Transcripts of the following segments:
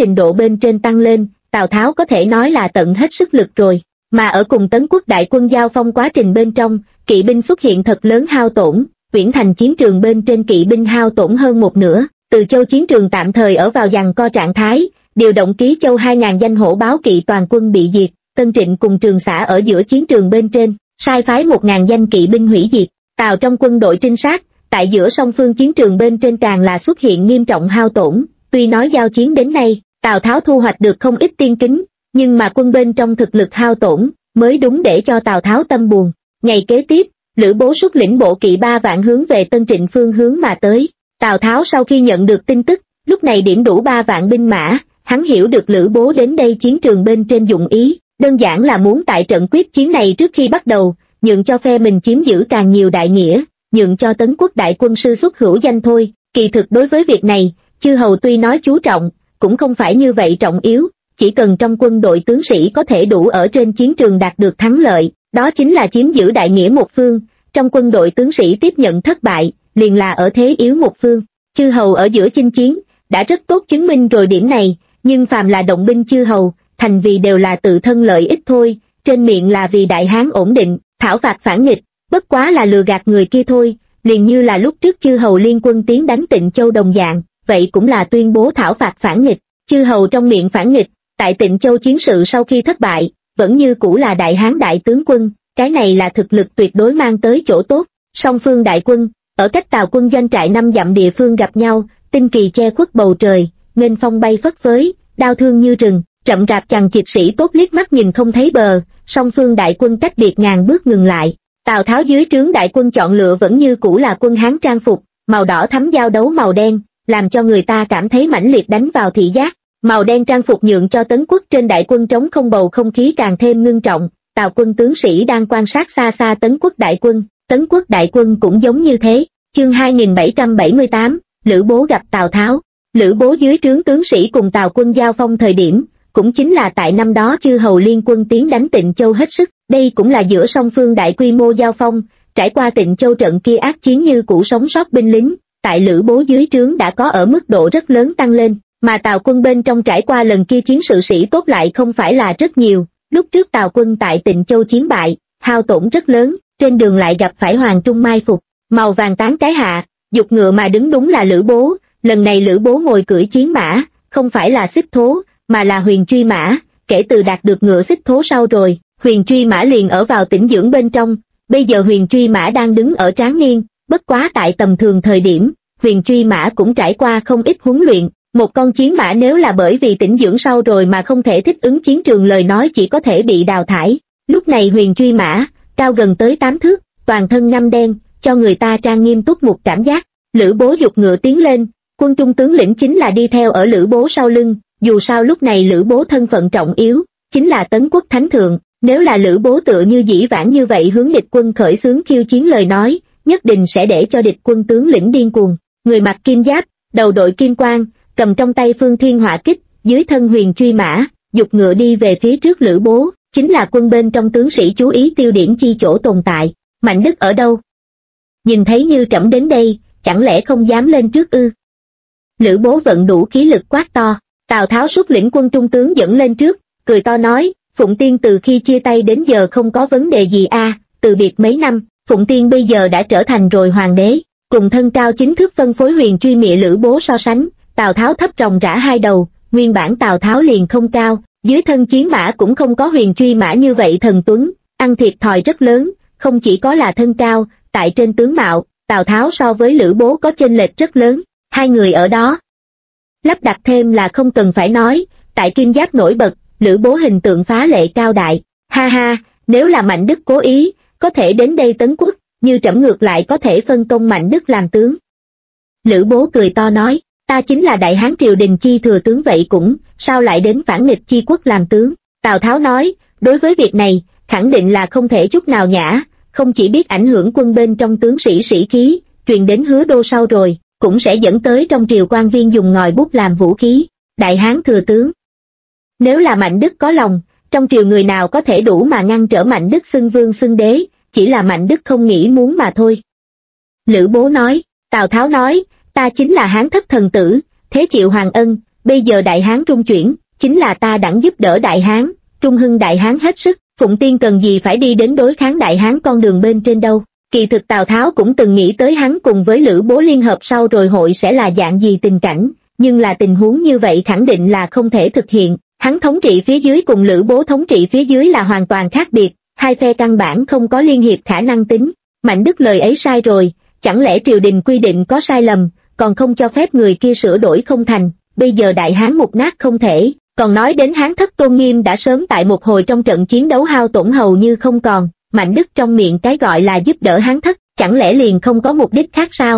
trình độ bên trên tăng lên, Tào Tháo có thể nói là tận hết sức lực rồi. Mà ở cùng Tấn Quốc đại quân giao phong quá trình bên trong, kỵ binh xuất hiện thật lớn hao tổn, Uyển Thành chiến trường bên trên kỵ binh hao tổn hơn một nửa, Từ Châu chiến trường tạm thời ở vào giằng co trạng thái, điều động Ký Châu 2000 danh hổ báo kỵ toàn quân bị diệt, Tân Trịnh cùng Trường Xã ở giữa chiến trường bên trên, sai phái 1000 danh kỵ binh hủy diệt. Tào trong quân đội trinh sát, tại giữa song phương chiến trường bên trên càng là xuất hiện nghiêm trọng hao tổn, tuy nói giao chiến đến nay, Tào Tháo thu hoạch được không ít tiên kính, nhưng mà quân bên trong thực lực hao tổn, mới đúng để cho Tào Tháo tâm buồn. Ngày kế tiếp, Lữ Bố xuất lĩnh bộ kỵ 3 vạn hướng về Tân Trịnh phương hướng mà tới. Tào Tháo sau khi nhận được tin tức, lúc này điểm đủ 3 vạn binh mã, hắn hiểu được Lữ Bố đến đây chiến trường bên trên dụng ý, đơn giản là muốn tại trận quyết chiến này trước khi bắt đầu, nhượng cho phe mình chiếm giữ càng nhiều đại nghĩa, nhượng cho Tấn Quốc đại quân sư xuất hữu danh thôi. Kỳ thực đối với việc này, chư hầu tuy nói chú trọng, cũng không phải như vậy trọng yếu, chỉ cần trong quân đội tướng sĩ có thể đủ ở trên chiến trường đạt được thắng lợi, đó chính là chiếm giữ đại nghĩa một phương, trong quân đội tướng sĩ tiếp nhận thất bại, liền là ở thế yếu một phương. Chư hầu ở giữa chinh chiến, đã rất tốt chứng minh rồi điểm này, nhưng phàm là động binh chư hầu, thành vì đều là tự thân lợi ích thôi, trên miệng là vì đại hán ổn định, thảo phạt phản nghịch, bất quá là lừa gạt người kia thôi, liền như là lúc trước chư hầu liên quân tiến đánh Tịnh Châu đồng dạng, vậy cũng là tuyên bố thảo phạt phản nghịch. Chư hầu trong miệng phản nghịch, tại Tịnh Châu chiến sự sau khi thất bại, vẫn như cũ là đại hán đại tướng quân, cái này là thực lực tuyệt đối mang tới chỗ tốt. Song phương đại quân, ở cách Tào quân doanh trại 5 dặm địa phương gặp nhau, tinh kỳ che khuất bầu trời, nghênh phong bay phất phới, đao thương như rừng, rậm rạp chằng chịt sĩ tốt liếc mắt nhìn không thấy bờ, song phương đại quân cách biệt ngàn bước ngừng lại. Tào Tháo dưới trướng đại quân chọn lựa vẫn như cũ là quân Hán trang phục, màu đỏ thắm giao đấu màu đen, làm cho người ta cảm thấy mãnh liệt đánh vào thị giác. Màu đen trang phục nhượng cho Tấn Quốc trên đại quân trống không bầu không khí càng thêm ngưng trọng. Tào quân tướng sĩ đang quan sát xa xa Tấn Quốc đại quân, Tấn Quốc đại quân cũng giống như thế. Chương 2778, Lữ Bố gặp Tào Tháo. Lữ Bố dưới trướng tướng sĩ cùng Tào quân giao phong thời điểm, cũng chính là tại năm đó chư hầu liên quân tiến đánh Tịnh Châu hết sức, đây cũng là giữa song phương đại quy mô giao phong, trải qua Tịnh Châu trận kia ác chiến như cũ sống sót binh lính, tại Lữ Bố dưới trướng đã có ở mức độ rất lớn tăng lên, mà Tào quân bên trong trải qua lần kia chiến sự sĩ tốt lại không phải là rất nhiều. Lúc trước Tào quân tại Tịnh Châu chiến bại, hao tổn rất lớn, trên đường lại gặp phải Hoàng Trung mai phục, màu vàng tán cái hạ, dục ngựa mà đứng đúng là Lữ Bố. Lần này Lữ Bố ngồi cưỡi chiến mã, không phải là xích thố, mà là huyền truy mã. Kể từ đạt được ngựa xích thố sau rồi, huyền truy mã liền ở vào tĩnh dưỡng bên trong. Bây giờ huyền truy mã đang đứng ở tráng niên, bất quá tại tầm thường thời điểm, huyền truy mã cũng trải qua không ít huấn luyện. Một con chiến mã nếu là bởi vì tĩnh dưỡng sau rồi mà không thể thích ứng chiến trường lời nói chỉ có thể bị đào thải. Lúc này huyền truy mã, cao gần tới 8 thước, toàn thân ngăm đen, cho người ta trang nghiêm túc một cảm giác. Lữ Bố giục ngựa tiến lên, quân trung tướng lĩnh chính là đi theo ở Lữ Bố sau lưng, dù sao lúc này Lữ Bố thân phận trọng yếu, chính là Tấn Quốc thánh thượng, nếu là Lữ Bố tựa như dĩ vãng như vậy hướng địch quân khởi xướng khiêu chiến lời nói, nhất định sẽ để cho địch quân tướng lĩnh điên cuồng. Người mặc kim giáp, đầu đội kim quan, cầm trong tay Phương Thiên Hỏa Kích, dưới thân huyền truy mã, giục ngựa đi về phía trước Lữ Bố, chính là quân bên trong tướng sĩ chú ý tiêu điểm chi chỗ tồn tại. Mạnh Đức ở đâu? Nhìn thấy như trẫm đến đây, chẳng lẽ không dám lên trước ư? Lữ Bố vận đủ khí lực quát to. Tào Tháo xuất lĩnh quân trung tướng dẫn lên trước, cười to nói, Phụng Tiên từ khi chia tay đến giờ không có vấn đề gì a, từ biệt mấy năm, Phụng Tiên bây giờ đã trở thành rồi hoàng đế, cùng thân cao chính thức phân phối huyền truy mịa Lữ Bố so sánh, Tào Tháo thấp ròng rã hai đầu, nguyên bản Tào Tháo liền không cao, dưới thân chiến mã cũng không có huyền truy mã như vậy thần tuấn, ăn thiệt thòi rất lớn, không chỉ có là thân cao, tại trên tướng mạo, Tào Tháo so với Lữ Bố có chênh lệch rất lớn, hai người ở đó. Lắp đặt thêm là không cần phải nói, tại kim giáp nổi bật, Lữ Bố hình tượng phá lệ cao đại, ha ha, nếu là Mạnh Đức cố ý, có thể đến đây Tấn Quốc, như trẫm ngược lại có thể phân công Mạnh Đức làm tướng. Lữ Bố cười to nói, ta chính là Đại Hán triều đình chi thừa tướng vậy cũng, sao lại đến phản nghịch chi quốc làm tướng? Tào Tháo nói, đối với việc này, khẳng định là không thể chút nào nhã, không chỉ biết ảnh hưởng quân bên trong tướng sĩ sĩ khí, truyền đến Hứa Đô sau rồi, cũng sẽ dẫn tới trong triều quan viên dùng ngòi bút làm vũ khí. Đại Hán thừa tướng. Nếu là Mạnh Đức có lòng, trong triều người nào có thể đủ mà ngăn trở Mạnh Đức xưng vương xưng đế, chỉ là Mạnh Đức không nghĩ muốn mà thôi. Lữ Bố nói, Tào Tháo nói, ta chính là Hán thất thần tử, thế chịu hoàng ân, bây giờ Đại Hán trung chuyển, chính là ta đặng giúp đỡ Đại Hán, trung hưng Đại Hán hết sức, Phụng Tiên cần gì phải đi đến đối kháng Đại Hán con đường bên trên đâu. Kỳ thực Tào Tháo cũng từng nghĩ tới hắn cùng với Lữ Bố liên hợp sau rồi hội sẽ là dạng gì tình cảnh, nhưng là tình huống như vậy khẳng định là không thể thực hiện, hắn thống trị phía dưới cùng Lữ Bố thống trị phía dưới là hoàn toàn khác biệt, hai phe căn bản không có liên hiệp khả năng tính. Mạnh Đức lời ấy sai rồi, chẳng lẽ triều đình quy định có sai lầm, còn không cho phép người kia sửa đổi không thành, bây giờ Đại Hán mục nát không thể, còn nói đến Hán thất tôn nghiêm đã sớm tại một hồi trong trận chiến đấu hao tổn hầu như không còn. Mạnh Đức trong miệng cái gọi là giúp đỡ Hán thất, chẳng lẽ liền không có mục đích khác sao?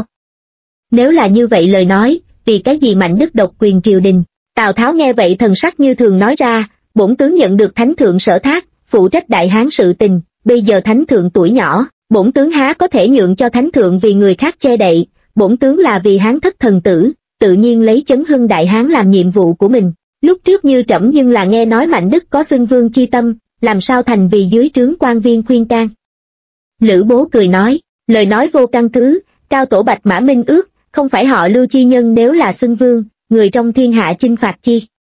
Nếu là như vậy lời nói, vì cái gì Mạnh Đức độc quyền triều đình? Tào Tháo nghe vậy thần sắc như thường nói ra, bổn tướng nhận được thánh thượng sở thác, phụ trách Đại Hán sự tình, bây giờ thánh thượng tuổi nhỏ, bổn tướng há có thể nhượng cho thánh thượng vì người khác che đậy, bổn tướng là vì Hán thất thần tử, tự nhiên lấy chấn hưng Đại Hán làm nhiệm vụ của mình. Lúc trước như trẫm nhưng là nghe nói Mạnh Đức có xưng vương chi tâm, làm sao thành vì dưới trướng quan viên khuyên can. Lữ Bố cười nói, lời nói vô căn cứ, cao tổ Bạch Mã Minh ước, không phải họ Lưu chi nhân nếu là xưng vương, người trong thiên hạ chinh phạt chi.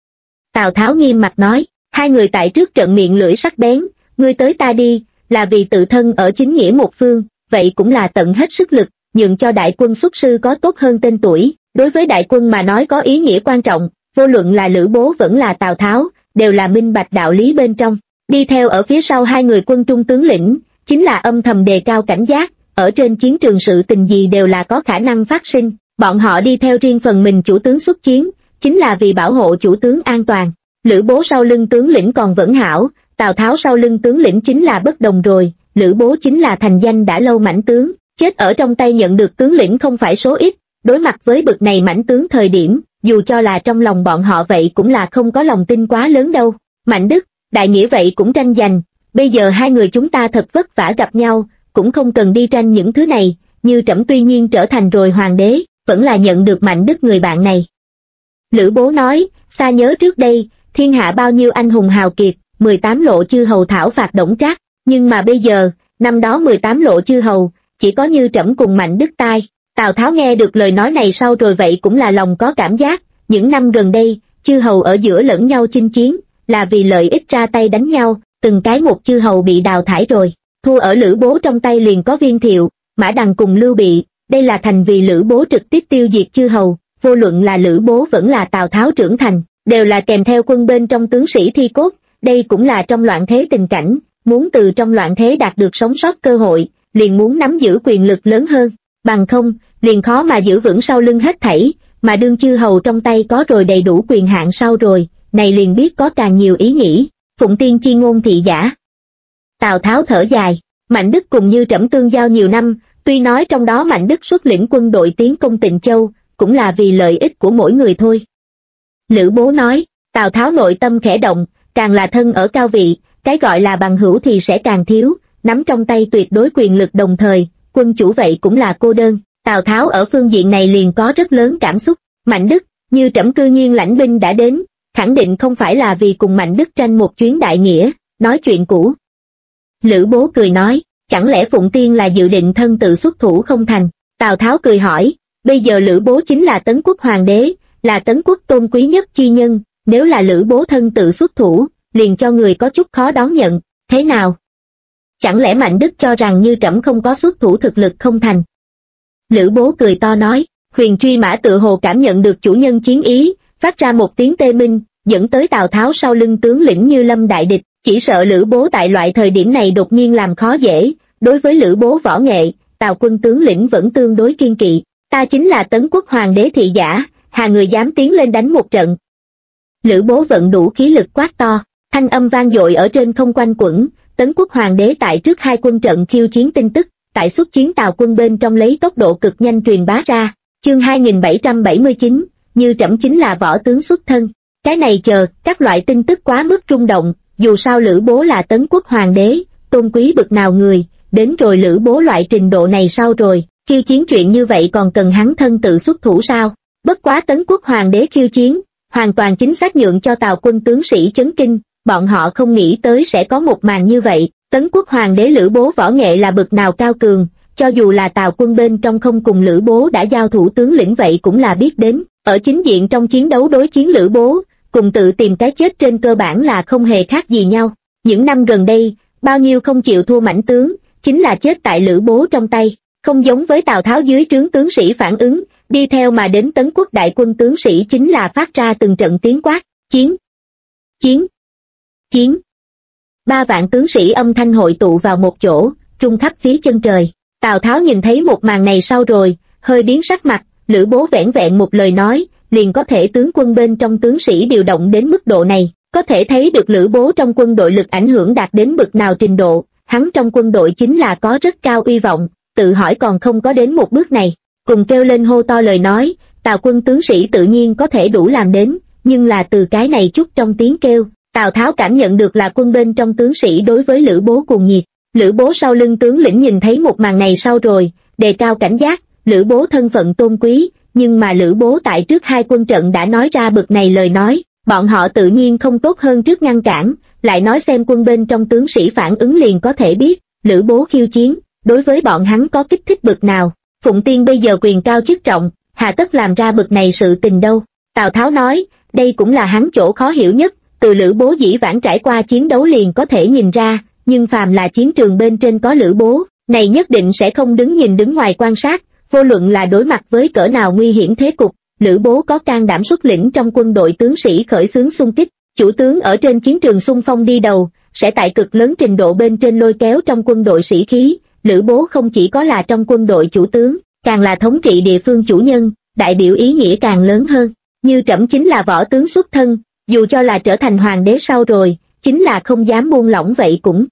Tào Tháo nghiêm mặt nói, hai người tại trước trận miệng lưỡi sắc bén, ngươi tới ta đi, là vì tự thân ở chính nghĩa một phương, vậy cũng là tận hết sức lực, nhượng cho đại quân xuất sư có tốt hơn tên tuổi, đối với đại quân mà nói có ý nghĩa quan trọng, vô luận là Lữ Bố vẫn là Tào Tháo, đều là minh bạch đạo lý bên trong. Đi theo ở phía sau hai người quân trung tướng lĩnh, chính là âm thầm đề cao cảnh giác, ở trên chiến trường sự tình gì đều là có khả năng phát sinh, bọn họ đi theo riêng phần mình chủ tướng xuất chiến, chính là vì bảo hộ chủ tướng an toàn. Lữ Bố sau lưng tướng lĩnh còn vẫn hảo, Tào Tháo sau lưng tướng lĩnh chính là bất đồng rồi, Lữ Bố chính là thành danh đã lâu mãnh tướng, chết ở trong tay nhận được tướng lĩnh không phải số ít, đối mặt với bực này mãnh tướng thời điểm, dù cho là trong lòng bọn họ vậy cũng là không có lòng tin quá lớn đâu. Mạnh Đức, đại nghĩa vậy cũng tranh giành, bây giờ hai người chúng ta thật vất vả gặp nhau, cũng không cần đi tranh những thứ này, như trẫm tuy nhiên trở thành rồi hoàng đế, vẫn là nhận được Mạnh Đức người bạn này. Lữ Bố nói, xa nhớ trước đây, thiên hạ bao nhiêu anh hùng hào kiệt, 18 lộ chư hầu thảo phạt Đổng Trác, nhưng mà bây giờ, năm đó 18 lộ chư hầu, chỉ có như trẫm cùng Mạnh Đức tai. Tào Tháo nghe được lời nói này sau rồi vậy cũng là lòng có cảm giác, những năm gần đây, chư hầu ở giữa lẫn nhau chinh chiến, là vì lợi ích ra tay đánh nhau, từng cái một chư hầu bị đào thải rồi, thua ở Lữ Bố trong tay liền có Viên Thiệu, Mã Đằng cùng Lưu Bị, đây là thành vì Lữ Bố trực tiếp tiêu diệt chư hầu, vô luận là Lữ Bố vẫn là Tào Tháo trưởng thành, đều là kèm theo quân bên trong tướng sĩ thi cốt, đây cũng là trong loạn thế tình cảnh, muốn từ trong loạn thế đạt được sống sót cơ hội, liền muốn nắm giữ quyền lực lớn hơn, bằng không, liền khó mà giữ vững sau lưng hết thảy, mà đương chư hầu trong tay có rồi đầy đủ quyền hạn sau rồi, này liền biết có càng nhiều ý nghĩ, Phụng Tiên chi ngôn thị giả. Tào Tháo thở dài, Mạnh Đức cùng như trẫm tương giao nhiều năm, tuy nói trong đó Mạnh Đức xuất lĩnh quân đội tiến công Tịnh Châu, cũng là vì lợi ích của mỗi người thôi. Lữ Bố nói, Tào Tháo nội tâm khẽ động, càng là thân ở cao vị, cái gọi là bằng hữu thì sẽ càng thiếu, nắm trong tay tuyệt đối quyền lực đồng thời, quân chủ vậy cũng là cô đơn. Tào Tháo ở phương diện này liền có rất lớn cảm xúc, Mạnh Đức, như trẫm cư nhiên lãnh binh đã đến, khẳng định không phải là vì cùng Mạnh Đức tranh một chuyến đại nghĩa, nói chuyện cũ. Lữ Bố cười nói, chẳng lẽ Phụng Tiên là dự định thân tự xuất thủ không thành? Tào Tháo cười hỏi, bây giờ Lữ Bố chính là Tấn Quốc hoàng đế, là Tấn Quốc tôn quý nhất chi nhân, nếu là Lữ Bố thân tự xuất thủ, liền cho người có chút khó đón nhận, thế nào? Chẳng lẽ Mạnh Đức cho rằng như trẫm không có xuất thủ thực lực không thành? Lữ Bố cười to nói, Huyền Truy Mã tự hồ cảm nhận được chủ nhân chiến ý, phát ra một tiếng tê minh, dẫn tới Tào Tháo sau lưng tướng lĩnh như lâm đại địch, chỉ sợ Lữ Bố tại loại thời điểm này đột nhiên làm khó dễ, đối với Lữ Bố võ nghệ, Tào quân tướng lĩnh vẫn tương đối kiên kỵ, ta chính là Tấn Quốc hoàng đế thị giả, hà người dám tiến lên đánh một trận. Lữ Bố vận đủ khí lực quát to, thanh âm vang dội ở trên không quanh quẩn, Tấn Quốc hoàng đế tại trước hai quân trận khiêu chiến tin tức, tại xuất chiến Tào quân bên trong lấy tốc độ cực nhanh truyền bá ra, chương 2779, như trẫm chính là võ tướng xuất thân, cái này chờ, các loại tin tức quá mức rung động, dù sao Lữ Bố là Tấn Quốc hoàng đế, tôn quý bực nào người, đến rồi Lữ Bố loại trình độ này sau rồi, khiêu chiến chuyện như vậy còn cần hắn thân tự xuất thủ sao? Bất quá Tấn Quốc hoàng đế khiêu chiến, hoàn toàn chính xác nhượng cho Tào quân tướng sĩ chấn kinh, bọn họ không nghĩ tới sẽ có một màn như vậy. Tấn Quốc hoàng đế Lữ Bố võ nghệ là bực nào cao cường, cho dù là Tào quân bên trong không cùng Lữ Bố đã giao thủ tướng lĩnh vậy cũng là biết đến, Ở chính diện trong chiến đấu đối chiến Lữ Bố, cùng tự tìm cái chết trên cơ bản là không hề khác gì nhau. Những năm gần đây, bao nhiêu không chịu thua mãnh tướng, chính là chết tại Lữ Bố trong tay. Không giống với Tào Tháo dưới trướng tướng sĩ phản ứng, đi theo mà đến Tấn Quốc đại quân tướng sĩ chính là phát ra từng trận tiếng quát, chiến, chiến, chiến. 3 vạn tướng sĩ âm thanh hội tụ vào một chỗ, trung khắp phía chân trời. Tào Tháo nhìn thấy một màn này sau rồi, hơi biến sắc mặt, Lữ Bố vẻn vẹn một lời nói, liền có thể tướng quân bên trong tướng sĩ điều động đến mức độ này, có thể thấy được Lữ Bố trong quân đội lực ảnh hưởng đạt đến bậc nào trình độ, hắn trong quân đội chính là có rất cao uy vọng, tự hỏi còn không có đến một bước này, cùng kêu lên hô to lời nói, Tào quân tướng sĩ tự nhiên có thể đủ làm đến, nhưng là từ cái này chút trong tiếng kêu, Tào Tháo cảm nhận được là quân bên trong tướng sĩ đối với Lữ Bố cuồng nhiệt. Lữ Bố sau lưng tướng lĩnh nhìn thấy một màn này sau rồi, đề cao cảnh giác, Lữ Bố thân phận tôn quý, nhưng mà Lữ Bố tại trước 2 quân trận đã nói ra bực này lời nói, bọn họ tự nhiên không tốt hơn trước ngăn cản, lại nói xem quân bên trong tướng sĩ phản ứng liền có thể biết, Lữ Bố khiêu chiến, đối với bọn hắn có kích thích bực nào. Phụng Tiên bây giờ quyền cao chức trọng, hà tất làm ra bực này sự tình đâu. Tào Tháo nói, đây cũng là hắn chỗ khó hiểu nhất, từ Lữ Bố dĩ vãng trải qua chiến đấu liền có thể nhìn ra, nhưng phàm là chiến trường bên trên có Lữ Bố, này nhất định sẽ không đứng nhìn đứng ngoài quan sát, vô luận là đối mặt với cỡ nào nguy hiểm thế cục, Lữ Bố có can đảm xuất lĩnh trong quân đội tướng sĩ khởi xướng xung kích, chủ tướng ở trên chiến trường xung phong đi đầu, sẽ tại cực lớn trình độ bên trên lôi kéo trong quân đội sĩ khí. Lữ Bố không chỉ có là trong quân đội chủ tướng, càng là thống trị địa phương chủ nhân, đại biểu ý nghĩa càng lớn hơn. Như trẫm chính là võ tướng xuất thân, dù cho là trở thành hoàng đế sau rồi, chính là không dám buông lỏng vậy cũng.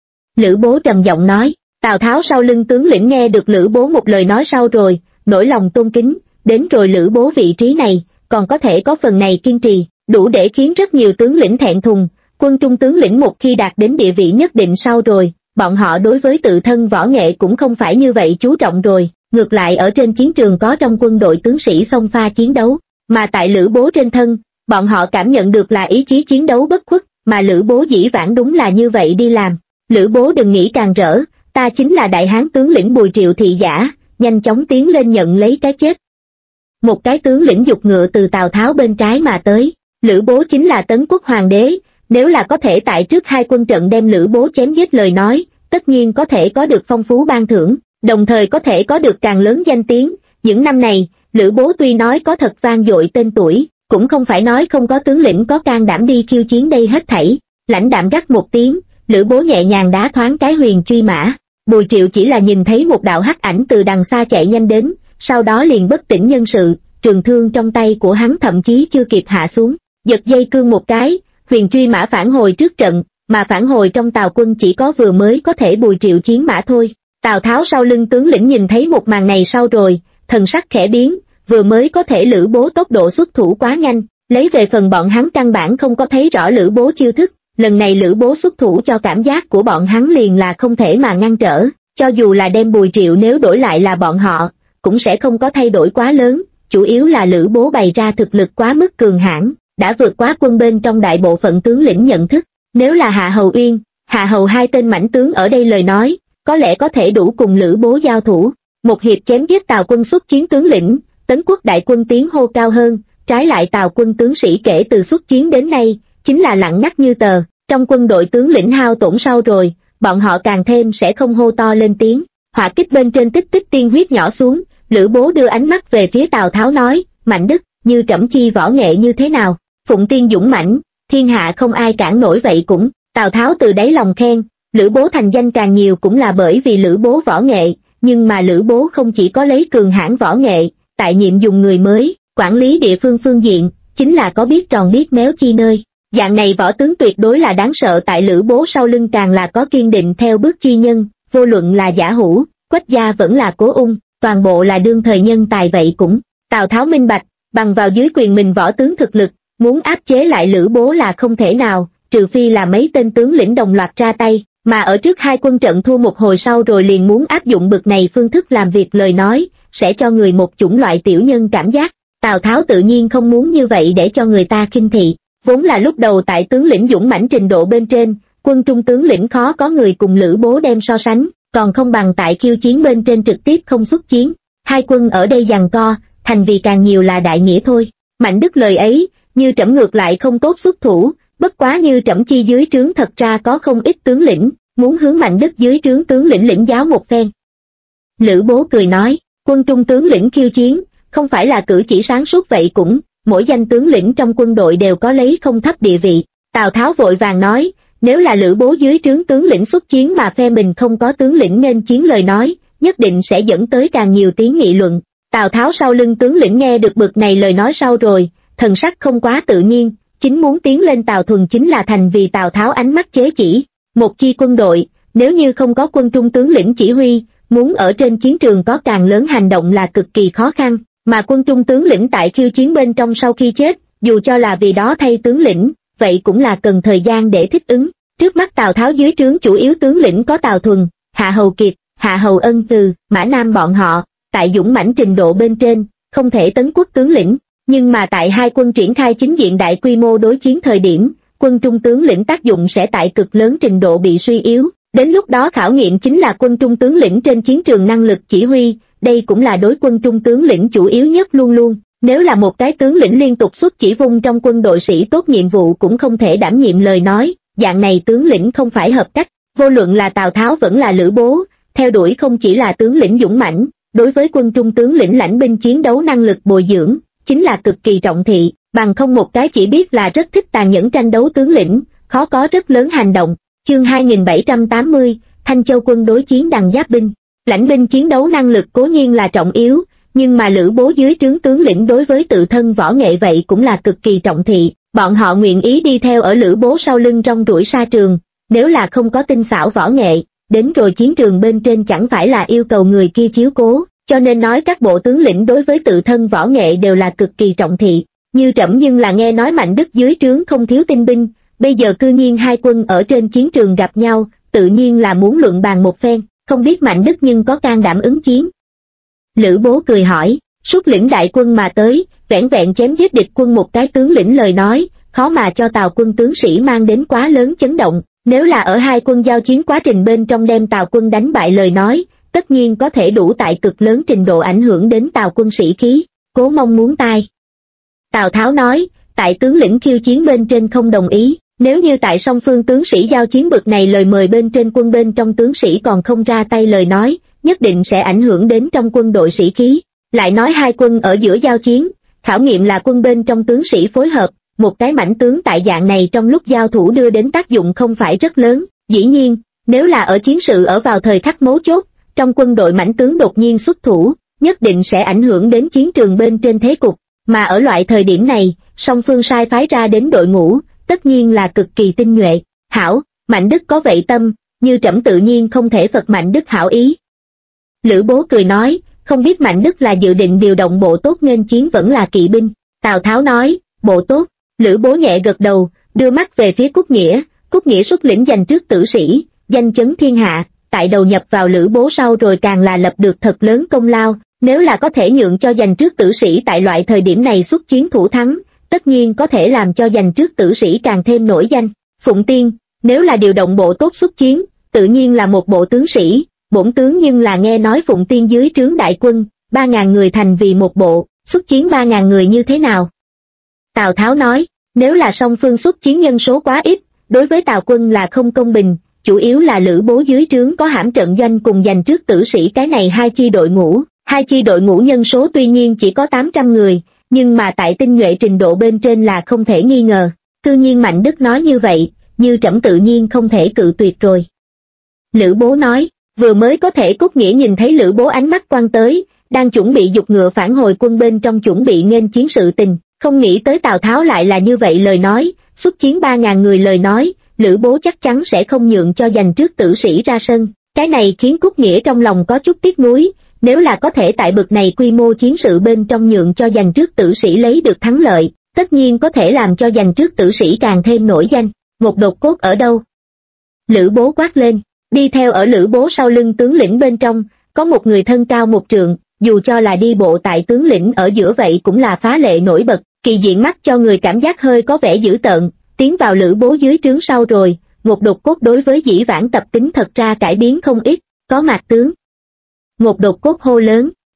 Lữ Bố trầm giọng nói. Tào Tháo sau lưng tướng lĩnh nghe được Lữ Bố một lời nói sau rồi, nổi lòng tôn kính, đến rồi Lữ Bố vị trí này, còn có thể có phần này kiên trì, đủ để khiến rất nhiều tướng lĩnh thẹn thùng. Quân trung tướng lĩnh một khi đạt đến địa vị nhất định sau rồi, bọn họ đối với tự thân võ nghệ cũng không phải như vậy chú trọng rồi, ngược lại ở trên chiến trường có trong quân đội tướng sĩ xông pha chiến đấu, mà tại Lữ Bố trên thân, bọn họ cảm nhận được là ý chí chiến đấu bất khuất, mà Lữ Bố dĩ vãng đúng là như vậy đi làm. Lữ Bố đừng nghĩ càng rỡ, ta chính là đại hán tướng lĩnh Bùi Triệu thị giả, nhanh chóng tiến lên nhận lấy cái chết. Một cái tướng lĩnh giục ngựa từ Tào Tháo bên trái mà tới, Lữ Bố chính là Tấn Quốc hoàng đế, nếu là có thể tại trước 2 quân trận đem Lữ Bố chém giết lời nói, tất nhiên có thể có được phong phú ban thưởng, đồng thời có thể có được càng lớn danh tiếng. Những năm này, Lữ Bố tuy nói có thật vang dội tên tuổi, cũng không phải nói không có tướng lĩnh có can đảm đi khiêu chiến đây hết thảy. Lãnh đạm gắt một tiếng, Lữ Bố nhẹ nhàng đá thoáng cái huyền truy mã. Bùi Triệu chỉ là nhìn thấy một đạo hắc ảnh từ đằng xa chạy nhanh đến, sau đó liền bất tỉnh nhân sự, trường thương trong tay của hắn thậm chí chưa kịp hạ xuống, giật dây cương một cái, huyền truy mã phản hồi trước trận, mà phản hồi trong Tào quân chỉ có vừa mới có thể Bùi Triệu chiến mã thôi. Tào Tháo sau lưng tướng lĩnh nhìn thấy một màn này sau rồi, thần sắc khẽ biến, vừa mới có thể Lữ Bố tốc độ xuất thủ quá nhanh, lấy về phần bọn hắn căn bản không có thấy rõ Lữ Bố chiêu thức, lần này Lữ Bố xuất thủ cho cảm giác của bọn hắn liền là không thể mà ngăn trở, cho dù là đem Bùi Triệu nếu đổi lại là bọn họ, cũng sẽ không có thay đổi quá lớn, chủ yếu là Lữ Bố bày ra thực lực quá mức cường hãn, đã vượt quá quân bên trong đại bộ phận tướng lĩnh nhận thức. Nếu là Hạ Hầu Uyên, Hạ Hầu 2 tên mãnh tướng ở đây lời nói, có lẽ có thể đủ cùng Lữ Bố giao thủ, một hiệp chém giết Tào quân xuất chiến tướng lĩnh, Tấn Quốc đại quân tiếng hô cao hơn, trái lại Tào quân tướng sĩ kể từ xuất chiến đến nay, chính là lặng ngắt như tờ, trong quân đội tướng lĩnh hao tổn sau rồi, bọn họ càng thêm sẽ không hô to lên tiếng. Hỏa kích bên trên tích tích tiên huyết nhỏ xuống, Lữ Bố đưa ánh mắt về phía Tào Tháo nói, Mạnh Đức, như trẫm chi võ nghệ như thế nào, Phụng Tiên dũng mãnh, thiên hạ không ai cản nổi vậy cũng. Tào Tháo từ đáy lòng khen, Lữ Bố thành danh càng nhiều cũng là bởi vì Lữ Bố võ nghệ, nhưng mà Lữ Bố không chỉ có lấy cường hãn võ nghệ, tại nhiệm dùng người mới, quản lý địa phương phương diện, chính là có biết tròn biết méo chi nơi. Dạng này võ tướng tuyệt đối là đáng sợ, tại Lữ Bố sau lưng càng là có kiên định theo bước chi nhân, vô luận là Giả Hữu, Quách Gia vẫn là Cố Ung, toàn bộ là đương thời nhân tài vậy cũng. Tào Tháo minh bạch, bằng vào dưới quyền mình võ tướng thực lực, muốn áp chế lại Lữ Bố là không thể nào, trừ phi là mấy tên tướng lĩnh đồng loạt ra tay, mà ở trước 2 quân trận thua một hồi sau rồi liền muốn áp dụng bực này phương thức làm việc lời nói, sẽ cho người một chủng loại tiểu nhân cảm giác. Tào Tháo tự nhiên không muốn như vậy để cho người ta khinh thị, vốn là lúc đầu tại tướng lĩnh dũng mãnh trình độ bên trên, quân trung tướng lĩnh khó có người cùng Lữ Bố đem so sánh, còn không bằng tại khiêu chiến bên trên trực tiếp không xuất chiến. 2 quân ở đây giằng co, thành vì càng nhiều là đại nghĩa thôi. Mạnh Đức lời ấy, như trẫm ngược lại không tốt xuất thủ, bất quá như trẫm chi dưới trướng thật ra có không ít tướng lĩnh, muốn hướng Mạnh Đức dưới trướng tướng lĩnh lĩnh giáo một phen. Lữ Bố cười nói, quân trung tướng lĩnh khiêu chiến, không phải là cử chỉ sáng suốt vậy cũng, mỗi danh tướng lĩnh trong quân đội đều có lấy không thấp địa vị. Tào Tháo vội vàng nói, nếu là Lữ Bố dưới trướng tướng lĩnh xuất chiến mà phe mình không có tướng lĩnh nên chiến lời nói, nhất định sẽ dẫn tới càng nhiều tiếng nghị luận. Tào Tháo sau lưng tướng lĩnh nghe được bực này lời nói sau rồi, thần sắc không quá tự nhiên, chính muốn tiến lên Tào Thuần chính là thành vì Tào Tháo ánh mắt chế chỉ. Một chi quân đội, nếu như không có quân trung tướng lĩnh chỉ huy, muốn ở trên chiến trường có càng lớn hành động là cực kỳ khó khăn, mà quân trung tướng lĩnh tại khiêu chiến bên trong sau khi chết, dù cho là vì đó thay tướng lĩnh, vậy cũng là cần thời gian để thích ứng. Trước mắt Tào Tháo dưới trướng chủ yếu tướng lĩnh có Tào Thuần, Hạ Hầu Kiệt, Hạ Hầu Ân Từ, Mã Nam bọn họ, tại dũng mãnh trình độ bên trên, không thể tấn quốc tướng lĩnh, nhưng mà tại hai quân triển khai chính diện đại quy mô đối chiến thời điểm, quân trung tướng lĩnh tác dụng sẽ tại cực lớn trình độ bị suy yếu, đến lúc đó khảo nghiệm chính là quân trung tướng lĩnh trên chiến trường năng lực chỉ huy, đây cũng là đối quân trung tướng lĩnh chủ yếu nhất luôn luôn. Nếu là một cái tướng lĩnh liên tục xuất chỉ vung trong quân đội sĩ tốt nhiệm vụ cũng không thể đảm nhiệm lời nói, dạng này tướng lĩnh không phải hợp cách. Vô luận là Tào Tháo vẫn là Lữ Bố, theo đuổi không chỉ là tướng lĩnh dũng mãnh, đối với quân trung tướng lĩnh lãnh binh chiến đấu năng lực bồi dưỡng, chính là cực kỳ trọng thị, bằng không một cái chỉ biết là rất thích tàn nhẫn tranh đấu tướng lĩnh, khó có rất lớn hành động. Chương 2780, Thanh Châu quân đối chiến Đằng Giáp binh. Lãnh binh chiến đấu năng lực cố nhiên là trọng yếu, nhưng mà Lữ Bố dưới trướng tướng lĩnh đối với tự thân võ nghệ vậy cũng là cực kỳ trọng thị, bọn họ nguyện ý đi theo ở Lữ Bố sau lưng rong ruổi sa trường, nếu là không có tinh xảo võ nghệ, đến rồi chiến trường bên trên chẳng phải là yêu cầu người kia chiếu cố, cho nên nói các bộ tướng lĩnh đối với tự thân võ nghệ đều là cực kỳ trọng thị. Như trẫm nhưng là nghe nói Mạnh Đức dưới trướng không thiếu tinh binh, bây giờ cư nhiên hai quân ở trên chiến trường gặp nhau, tự nhiên là muốn luận bàn một phen, không biết Mạnh Đức nhưng có can đảm ứng chiến. Lữ Bố cười hỏi, xuất lĩnh đại quân mà tới, vẻn vẹn chém giết địch quân một cái tướng lĩnh lời nói, khó mà cho Tào quân tướng sĩ mang đến quá lớn chấn động, nếu là ở hai quân giao chiến quá trình bên trong đem Tào quân đánh bại lời nói, tất nhiên có thể đủ tại cực lớn trình độ ảnh hưởng đến Tào quân sĩ khí, cố mong muốn tai. Tào Tháo nói, tại tướng lĩnh khiêu chiến bên trên không đồng ý, nếu như tại song phương tướng sĩ giao chiến bực này lời mời bên trên quân bên trong tướng sĩ còn không ra tay lời nói, nhất định sẽ ảnh hưởng đến trong quân đội sĩ khí. Lại nói hai quân ở giữa giao chiến, khảo nghiệm là quân bên trong tướng sĩ phối hợp, một cái mãnh tướng tại dạng này trong lúc giao thủ đưa đến tác dụng không phải rất lớn, dĩ nhiên, nếu là ở chiến sự ở vào thời khắc mấu chốt, trong quân đội mãnh tướng đột nhiên xuất thủ, nhất định sẽ ảnh hưởng đến chiến trường bên trên thế cục, mà ở loại thời điểm này, song phương sai phái ra đến đội ngũ, tất nhiên là cực kỳ tinh nhuệ. Hảo, Mạnh Đức có vậy tâm, như trẫm tự nhiên không thể phật Mạnh Đức hảo ý. Lữ Bố cười nói, không biết Mạnh Đức là dự định điều động bộ tốt nghênh chiến vẫn là kỵ binh. Tào Tháo nói, bộ tốt. Lữ Bố nhẹ gật đầu, đưa mắt về phía Cúc Nghĩa xuất lĩnh giành trước tử sĩ, danh chấn thiên hạ, tại đầu nhập vào Lữ Bố sau rồi càng là lập được thật lớn công lao, nếu là có thể nhượng cho giành trước tử sĩ tại loại thời điểm này xuất chiến thủ thắng, tất nhiên có thể làm cho giành trước tử sĩ càng thêm nổi danh. Phụng Tiên, nếu là điều động bộ tốt xuất chiến, tự nhiên là một bộ tướng sĩ, bổn tướng nhưng là nghe nói Phụng Tiên dưới trướng đại quân, 3.000 người thành vì một bộ, xuất chiến 3.000 người như thế nào? Tào Tháo nói, nếu là song phương xuất chiến nhân số quá ít, đối với Tào quân là không công bình, chủ yếu là Lữ Bố dưới trướng có hãm trận doanh cùng giành trước tử sĩ cái này hai chi đội ngũ nhân số tuy nhiên chỉ có 800 người, nhưng mà tại tinh nhuệ trình độ bên trên là không thể nghi ngờ. Cư nhiên Mạnh Đức nói như vậy, như trẫm tự nhiên không thể cự tuyệt rồi. Lữ Bố nói, vừa mới có thể Cúc Nghĩa nhìn thấy Lữ Bố ánh mắt quan tới, đang chuẩn bị giục ngựa phản hồi quân bên trong chuẩn bị nghênh chiến sự tình, không nghĩ tới Tào Tháo lại là như vậy lời nói, xuất chiến 3.000 người lời nói, Lữ Bố chắc chắn sẽ không nhượng cho giành trước tử sĩ ra sân, cái này khiến Cúc Nghĩa trong lòng có chút tiếc nuối, nếu là có thể tại bực này quy mô chiến sự bên trong nhượng cho giành trước tử sĩ lấy được thắng lợi, tất nhiên có thể làm cho giành trước tử sĩ càng thêm nổi danh. Một đột cốt ở đâu? Lữ Bố quát lên, đi theo ở Lữ Bố sau lưng tướng lĩnh bên trong, có một người thân cao 1 trượng, dù cho là đi bộ tại tướng lĩnh ở giữa vậy cũng là phá lệ nổi bật, kỳ diện mắt cho người cảm giác hơi có vẻ dữ tợn, tiến vào Lữ Bố dưới trướng sau rồi, một đột cốt đối với dĩ vãng tập tính thật ra cải biến không ít, có Mạc tướng. Một đột cốt hô lớn,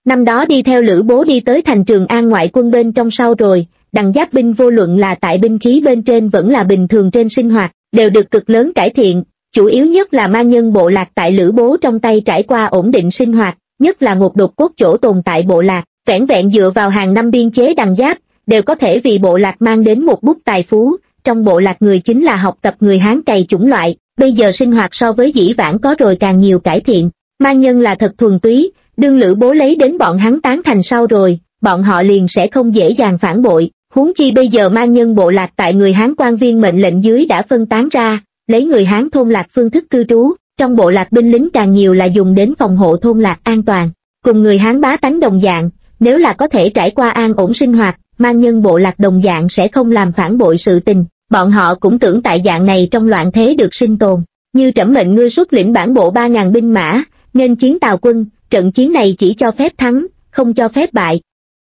Năm đó đi theo Lữ Bố đi tới thành Trường An ngoại quân bên trong sau rồi, Đằng Giáp binh vô luận là tại binh khí bên trên vẫn là bình thường trên sinh hoạt, đều được cực lớn cải thiện, chủ yếu nhất là mang nhân bộ lạc tại Lữ Bố trong tay trải qua ổn định sinh hoạt, nhất là Ngột Đột cốt chỗ tồn tại bộ lạc, vẻn vẹn dựa vào hàng năm biên chế Đằng Giáp, đều có thể vì bộ lạc mang đến một bút tài phú, trong bộ lạc người chính là học tập người Hán cày chủng loại, bây giờ sinh hoạt so với dĩ vãng có rồi càng nhiều cải thiện, mang nhân là thật thuần túy, đương Lữ Bố lấy đến bọn hắn tán thành sau rồi, bọn họ liền sẽ không dễ dàng phản bội, huống chi bây giờ mang nhân bộ lạc tại người Hán quan viên mệnh lệnh dưới đã phân tán ra, lấy người Hán thôn lạc phương thức cư trú, trong bộ lạc binh lính càng nhiều là dùng đến phòng hộ thôn lạc an toàn, cùng người Hán bá tánh đồng dạng, nếu là có thể trải qua an ổn sinh hoạt, mang nhân bộ lạc đồng dạng sẽ không làm phản bội sự tình, bọn họ cũng tưởng tại dạng này trong loạn thế được sinh tồn, như trẫm mệnh ngươi xuất lĩnh bản bộ 3.000 binh mã, nghênh chiến Tào quân, trận chiến này chỉ cho phép thắng, không cho phép bại.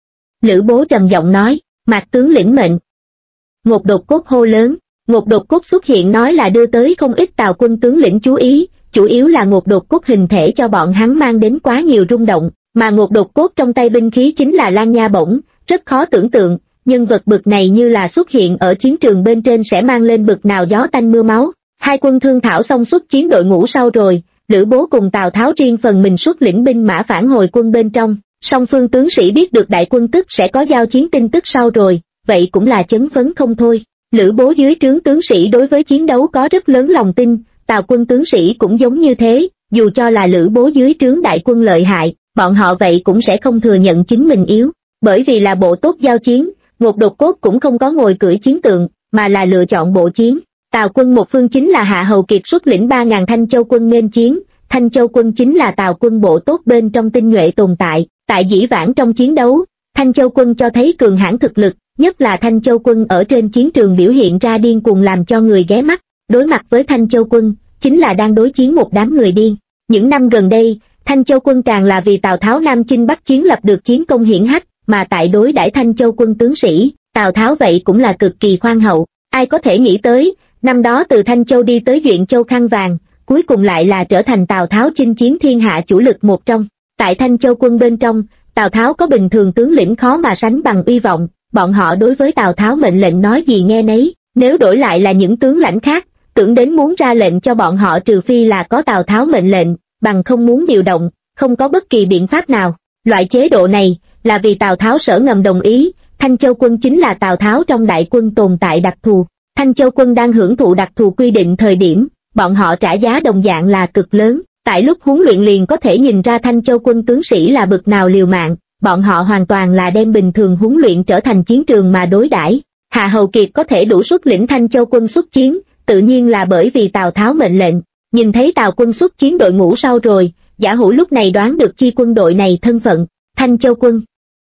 Lữ Bố trầm giọng nói, Mạc tướng lĩnh mệnh. Ngột Đột cốt hô lớn, Ngột Đột cốt xuất hiện nói là đưa tới không ít Tào quân tướng lĩnh chú ý, chủ yếu là Ngột Đột cốt hình thể cho bọn hắn mang đến quá nhiều rung động, mà Ngột Đột cốt trong tay binh khí chính là Lan Nha bổng, rất khó tưởng tượng, nhân vật bực này như là xuất hiện ở chiến trường bên trên sẽ mang lên bực nào gió tanh mưa máu. Hai quân thương thảo xong xuất chiến đội ngũ sau rồi, Lữ Bố cùng Tào Tháo riêng phần mình xuất lĩnh binh mã phản hồi quân bên trong, song phương tướng sĩ biết được đại quân tức sẽ có giao chiến tin tức sau rồi, vậy cũng là chấn phấn không thôi. Lữ Bố dưới trướng tướng sĩ đối với chiến đấu có rất lớn lòng tin, Tào quân tướng sĩ cũng giống như thế, dù cho là Lữ Bố dưới trướng đại quân lợi hại, bọn họ vậy cũng sẽ không thừa nhận chính mình yếu, bởi vì là bộ tốt giao chiến, Ngột Đột cốt cũng không có ngồi cưỡi chiến tượng, mà là lựa chọn bộ chiến. Tào quân một phương chính là Hạ Hầu Kiệt xuất lĩnh 3.000 Thanh Châu quân nghênh chiến, Thanh Châu quân chính là Tào quân bộ tốt bên trong tinh nhuệ tồn tại, tại dĩ vãng trong chiến đấu, Thanh Châu quân cho thấy cường hãn thực lực, nhất là Thanh Châu quân ở trên chiến trường biểu hiện ra điên cuồng làm cho người ghé mắt, đối mặt với Thanh Châu quân, chính là đang đối chiến một đám người điên. Những năm gần đây, Thanh Châu quân càng là vì Tào Tháo Nam chinh Bắc chiến lập được chiến công hiển hách, mà tại đối đãi Thanh Châu quân tướng sĩ, Tào Tháo vậy cũng là cực kỳ khoan hậu, ai có thể nghĩ tới, năm đó từ Thanh Châu đi tới Duyện Châu khăn vàng, cuối cùng lại là trở thành Tào Tháo chinh chiến thiên hạ chủ lực một trong. Tại Thanh Châu quân bên trong, Tào Tháo có bình thường tướng lĩnh khó mà sánh bằng uy vọng, bọn họ đối với Tào Tháo mệnh lệnh nói gì nghe nấy, nếu đổi lại là những tướng lãnh khác, tưởng đến muốn ra lệnh cho bọn họ trừ phi là có Tào Tháo mệnh lệnh, bằng không muốn điều động, không có bất kỳ biện pháp nào. Loại chế độ này, là vì Tào Tháo sở ngầm đồng ý, Thanh Châu quân chính là Tào Tháo trong đại quân tồn tại đặc thù. Thanh Châu quân đang hưởng thụ đặc thù quy định thời điểm, bọn họ trả giá đồng dạng là cực lớn, tại lúc huấn luyện liền có thể nhìn ra Thanh Châu quân tướng sĩ là bực nào liều mạng, bọn họ hoàn toàn là đem bình thường huấn luyện trở thành chiến trường mà đối đãi. Hạ Hầu Kiệt có thể đủ xuất lĩnh Thanh Châu quân xuất chiến, tự nhiên là bởi vì Tào Tháo mệnh lệnh. Nhìn thấy Tào quân xuất chiến đội ngũ sau rồi, Giả Hữu lúc này đoán được chi quân đội này thân phận, Thanh Châu quân.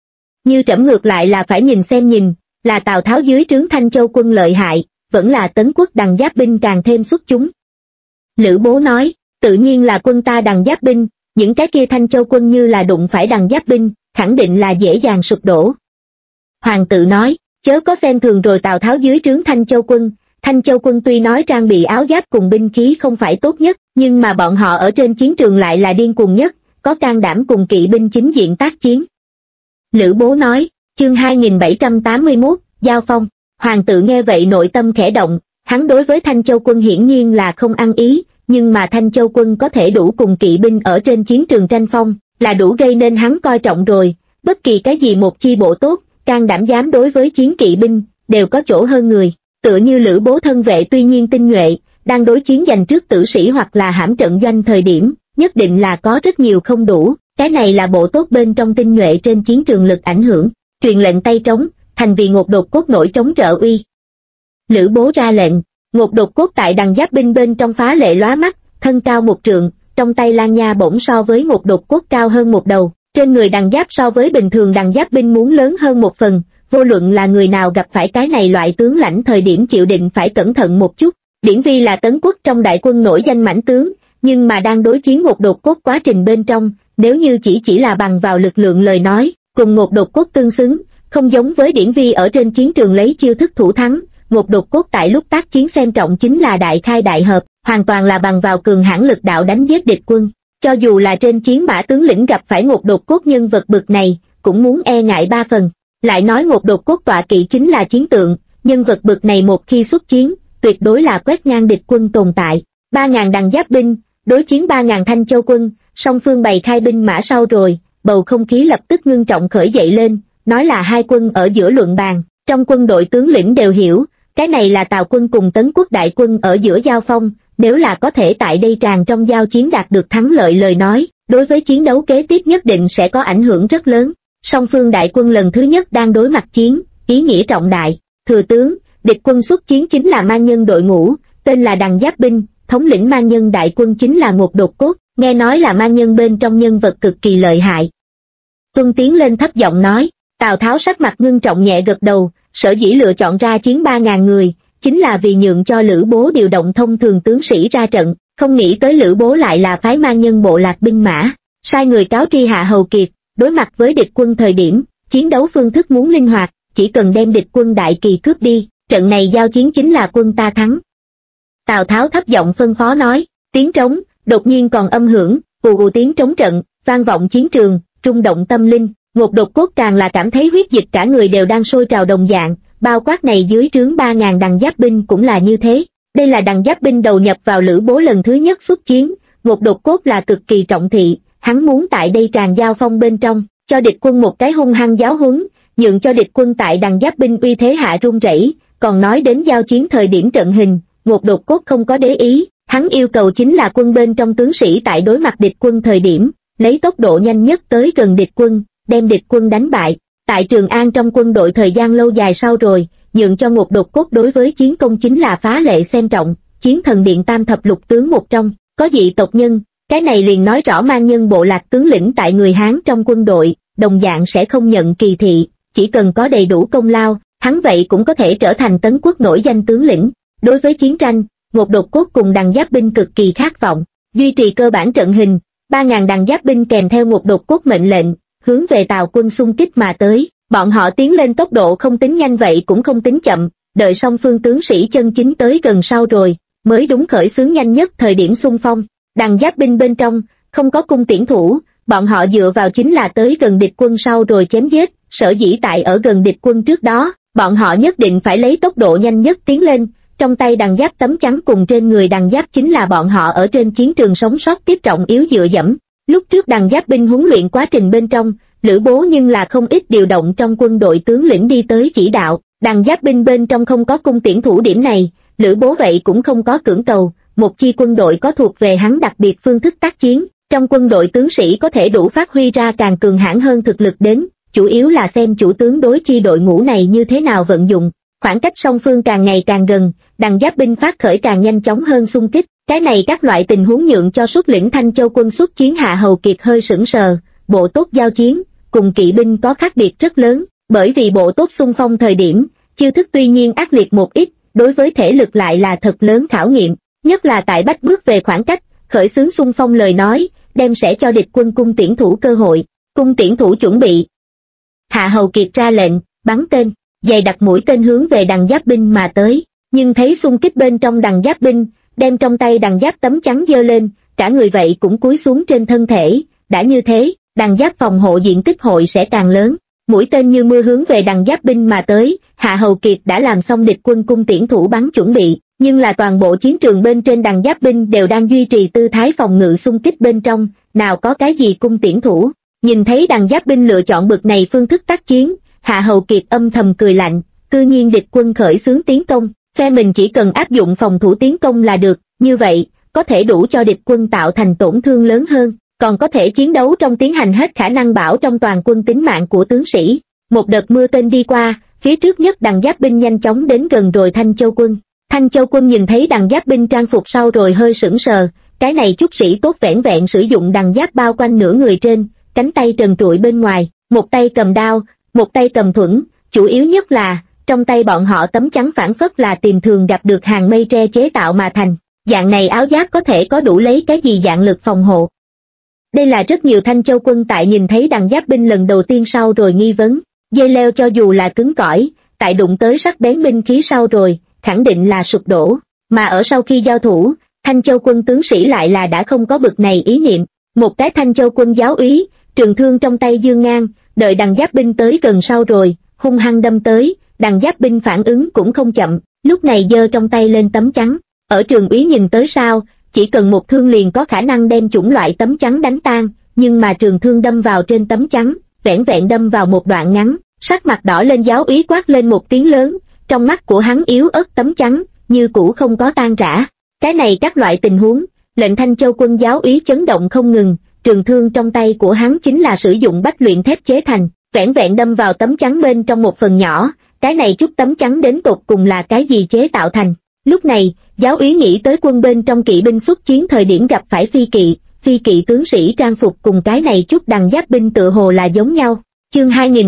Như trẫm ngược lại là phải nhìn, là Tào Tháo dưới trướng Thanh Châu quân lợi hại, vẫn là Tấn quốc Đằng Giáp binh càng thêm xuất chúng. Lữ Bố nói, tự nhiên là quân ta Đằng Giáp binh, những cái kia Thanh Châu quân như là đụng phải Đằng Giáp binh, khẳng định là dễ dàng sụp đổ. Hoàng tự nói, chớ có xem thường rồi Tào Tháo dưới trướng Thanh Châu quân tuy nói trang bị áo giáp cùng binh khí không phải tốt nhất, nhưng mà bọn họ ở trên chiến trường lại là điên cuồng nhất, có can đảm cùng kỵ binh chính diện tác chiến. Lữ Bố nói, chương 2781, Giao phong. Hoàng tự nghe vậy nội tâm khẽ động, hắn đối với Thanh Châu quân hiển nhiên là không ăn ý, nhưng mà Thanh Châu quân có thể đủ cùng kỵ binh ở trên chiến trường tranh phong, là đủ gây nên hắn coi trọng rồi, bất kỳ cái gì một chi bộ tốt, can đảm dám đối với chiến kỵ binh, đều có chỗ hơn người, tựa như Lữ Bố thân vệ tuy nhiên tinh nhuệ, đang đối chiến giành trước tử sĩ hoặc là hãm trận doanh thời điểm, nhất định là có rất nhiều không đủ, cái này là bộ tốt bên trong tinh nhuệ trên chiến trường lực ảnh hưởng, truyền lệnh tay trống, thành vì Ngột Đột cốt nổi trống trợ uy. Lữ Bố ra lệnh, Ngột Đột cốt tại Đằng Giáp binh bên trong phá lệ lóa mắt, thân cao 1 trượng, trong tay Lan Nha bổng so với Ngột Đột cốt cao hơn một đầu, trên người Đằng Giáp so với bình thường Đằng Giáp binh muốn lớn hơn một phần, vô luận là người nào gặp phải cái này loại tướng lãnh thời điểm chịu định phải cẩn thận một chút. Điển Vi là Tấn quốc trong đại quân nổi danh mãnh tướng, nhưng mà đang đối chiến Ngột Đột cốt quá trình bên trong, nếu như chỉ là bằng vào lực lượng lời nói, cùng Ngột Đột cốt tương xứng, không giống với Điển Vi ở trên chiến trường lấy chiêu thức thủ thắng, Ngột Đột cốt tại lúc tác chiến xem trọng chính là đại khai đại hợp, hoàn toàn là bằng vào cường hãn lực đạo đánh giết địch quân. cho dù là trên chiến mã tướng lĩnh gặp phải Ngột Đột Cốt nhân vật bực này, cũng muốn e ngại ba phần. Lại nói Ngột Đột Cốt tọa kỵ chính là chiến tượng, nhân vật bực này một khi xuất chiến, tuyệt đối là quét ngang địch quân tồn tại. 3.000 đằng giáp binh, đối chiến 3.000 Thanh Châu quân, song phương bày khai binh mã sau rồi, bầu không khí lập tức ngưng trọng khởi dậy lên, nói là hai quân ở giữa luận bàn. Trong quân đội tướng lĩnh đều hiểu, cái này là Tào quân cùng Tấn quốc đại quân ở giữa giao phong, nếu là có thể tại đây tràn trong giao chiến đạt được thắng lợi lời nói, đối với chiến đấu kế tiếp nhất định sẽ có ảnh hưởng rất lớn. Song phương đại quân lần thứ nhất đang đối mặt chiến, ý nghĩa trọng đại. Thừa tướng, địch quân xuất chiến chính là mang nhân đội ngũ, tên là Đằng Giáp binh, thống lĩnh mang nhân đại quân chính là Ngột Đột Cốt, nghe nói là mang nhân bên trong nhân vật cực kỳ lợi hại. Tuân tiến lên thấp giọng nói, Tào Tháo sắc mặt ngưng trọng nhẹ gật đầu, sở dĩ lựa chọn ra chiến 3.000 người, chính là vì nhượng cho Lữ Bố điều động thông thường tướng sĩ ra trận, không nghĩ tới Lữ Bố lại là phái mang nhân bộ lạc binh mã, sai người cáo tri Hạ Hầu Kiệt, đối mặt với địch quân thời điểm, chiến đấu phương thức muốn linh hoạt, chỉ cần đem địch quân đại kỳ cướp đi, trận này giao chiến chính là quân ta thắng. Tào Tháo thấp giọng phân phó nói, tiếng trống, đột nhiên còn âm hưởng, ù ù tiếng trống trận, vang vọng chiến trường, rung động tâm linh. Ngột Đột Cốt càng là cảm thấy huyết dịch cả người đều đang sôi trào đồng dạng, bao quát này dưới trướng 3.000 đằng giáp binh cũng là như thế. Đây là đằng giáp binh đầu nhập vào Lữ Bố lần thứ nhất xuất chiến, Ngột Đột Cốt là cực kỳ trọng thị, hắn muốn tại đây tràn giao phong bên trong, cho địch quân một cái hung hăng giáo huấn, nhượng cho địch quân tại đằng giáp binh uy thế hạ run rẩy. Còn nói đến giao chiến thời điểm trận hình, Ngột Đột Cốt không có để ý, hắn yêu cầu chính là quân bên trong tướng sĩ tại đối mặt địch quân thời điểm, lấy tốc độ nhanh nhất tới gần địch quân, đem địch quân đánh bại. Tại Trường An trong quân đội thời gian lâu dài sau rồi, nhượng cho Ngột Đột Cốt đối với chiến công chính là phá lệ xem trọng, chiến thần điện tam thập lục tướng một trong, có dị tộc nhân, cái này liền nói rõ mang nhân bộ lạc tướng lĩnh tại người Hán trong quân đội, đồng dạng sẽ không nhận kỳ thị, chỉ cần có đầy đủ công lao, hắn vậy cũng có thể trở thành Tấn quốc nổi danh tướng lĩnh. Đối với chiến tranh, Ngột Đột Cốt cùng đằng giáp binh cực kỳ khát vọng, duy trì cơ bản trận hình, 3.000 đằng giáp binh kèm theo Ngột Đột Cốt mệnh lệnh, hướng về Tào quân xung kích mà tới. Bọn họ tiến lên tốc độ không tính nhanh vậy cũng không tính chậm, đợi song phương tướng sĩ chân chính tới gần sau rồi, mới đúng khởi xướng nhanh nhất thời điểm xung phong. Đằng giáp binh bên trong, không có cung tiễn thủ, bọn họ dựa vào chính là tới gần địch quân sau rồi chém giết, sở dĩ tại ở gần địch quân trước đó, bọn họ nhất định phải lấy tốc độ nhanh nhất tiến lên, trong tay đằng giáp tấm chắn cùng trên người đằng giáp chính là bọn họ ở trên chiến trường sống sót tiếp trọng yếu dựa dẫm. Lúc trước đằng giáp binh huấn luyện quá trình bên trong, Lữ Bố nhưng là không ít điều động trong quân đội tướng lĩnh đi tới chỉ đạo, đằng giáp binh bên trong không có cung tiễn thủ điểm này, Lữ Bố vậy cũng không có cưỡng cầu, một chi quân đội có thuộc về hắn đặc biệt phương thức tác chiến, trong quân đội tướng sĩ có thể đủ phát huy ra càng cường hãn hơn thực lực đến, chủ yếu là xem chủ tướng đối chi đội ngũ này như thế nào vận dụng. Khoảng cách song phương càng ngày càng gần, đằng giáp binh phát khởi càng nhanh chóng hơn xung kích, cái này các loại tình huống nhượng cho xuất lĩnh Thanh Châu quân xuất chiến Hạ Hầu Kiệt hơi sững sờ, bộ tốt giao chiến, cùng kỵ binh có khác biệt rất lớn, bởi vì bộ tốt xung phong thời điểm, chiêu thức tuy nhiên ác liệt một ít, đối với thể lực lại là thật lớn khảo nghiệm, nhất là tại bách bước về khoảng cách, khởi xướng xung phong lời nói, đem sẽ cho địch quân cung tiễn thủ cơ hội, cung tiễn thủ chuẩn bị. Hạ Hầu Kiệt ra lệnh, bắn tên, dày đặt mũi tên hướng về đằng giáp binh mà tới, nhưng thấy xung kích bên trong đằng giáp binh, đem trong tay đằng giáp tấm chắn giơ lên, cả người vậy cũng cúi xuống trên thân thể, đã như thế, đằng giáp phòng hộ diện tích hội sẽ càng lớn. Mũi tên như mưa hướng về đằng giáp binh mà tới, Hạ Hầu Kiệt đã làm xong địch quân cung tiễn thủ bắn chuẩn bị, nhưng là toàn bộ chiến trường bên trên đằng giáp binh đều đang duy trì tư thái phòng ngự xung kích bên trong, nào có cái gì cung tiễn thủ. Nhìn thấy đằng giáp binh lựa chọn bực này phương thức tác chiến, Hạ Hầu Kiệt âm thầm cười lạnh, cư nhiên địch quân khởi xướng tiến công, phe mình chỉ cần áp dụng phòng thủ tiến công là được, như vậy, có thể đủ cho địch quân tạo thành tổn thương lớn hơn, còn có thể chiến đấu trong tiến hành hết khả năng bảo trong toàn quân tính mạng của tướng sĩ. Một đợt mưa tên đi qua, phía trước nhất đằng giáp binh nhanh chóng đến gần rồi Thanh Châu quân. Thanh Châu quân nhìn thấy đằng giáp binh trang phục sau rồi hơi sững sờ, cái này chút sĩ tốt vẻn vẹn sử dụng đằng giáp bao quanh nửa người trên, cánh tay trần trụi bên ngoài, một tay cầm đao, một tay cầm thuẫn, chủ yếu nhất là, trong tay bọn họ tấm chắn phản phất là tìm thường gặp được hàng mây tre chế tạo mà thành, dạng này áo giáp có thể có đủ lấy cái gì dạng lực phòng hộ. Đây là rất nhiều Thanh Châu quân tại nhìn thấy đằng giáp binh lần đầu tiên sau rồi nghi vấn, dây leo cho dù là cứng cỏi, tại đụng tới sắc bén binh khí sau rồi, khẳng định là sụp đổ, mà ở sau khi giao thủ, Thanh Châu quân tướng sĩ lại là đã không có bực này ý niệm, Một cái Thanh Châu quân giáo úy, trường thương trong tay giương ngang, đợi đằng giáp binh tới gần sau rồi, hung hăng đâm tới, đằng giáp binh phản ứng cũng không chậm, lúc này giơ trong tay lên tấm chắn. Ở trường úy nhìn tới sao, chỉ cần một thương liền có khả năng đem chủng loại tấm chắn đánh tan, nhưng mà trường thương đâm vào trên tấm chắn, vẻn vẹn đâm vào một đoạn ngắn, sắc mặt đỏ lên giáo úy quát lên một tiếng lớn, trong mắt của hắn yếu ớt tấm chắn, như cũ không có tan rã. Cái này các loại tình huống, lệnh Thanh Châu quân giáo úy chấn động không ngừng, trường thương trong tay của hắn chính là sử dụng bách luyện thép chế thành, vẻn vẹn đâm vào tấm chắn bên trong một phần nhỏ, cái này chút tấm chắn đến tột cùng là cái gì chế tạo thành. Lúc này, giáo úy nghĩ tới quân bên trong kỵ binh xuất chiến thời điểm gặp phải phi kỵ tướng sĩ trang phục cùng cái này chút đằng giáp binh tựa hồ là giống nhau. Chương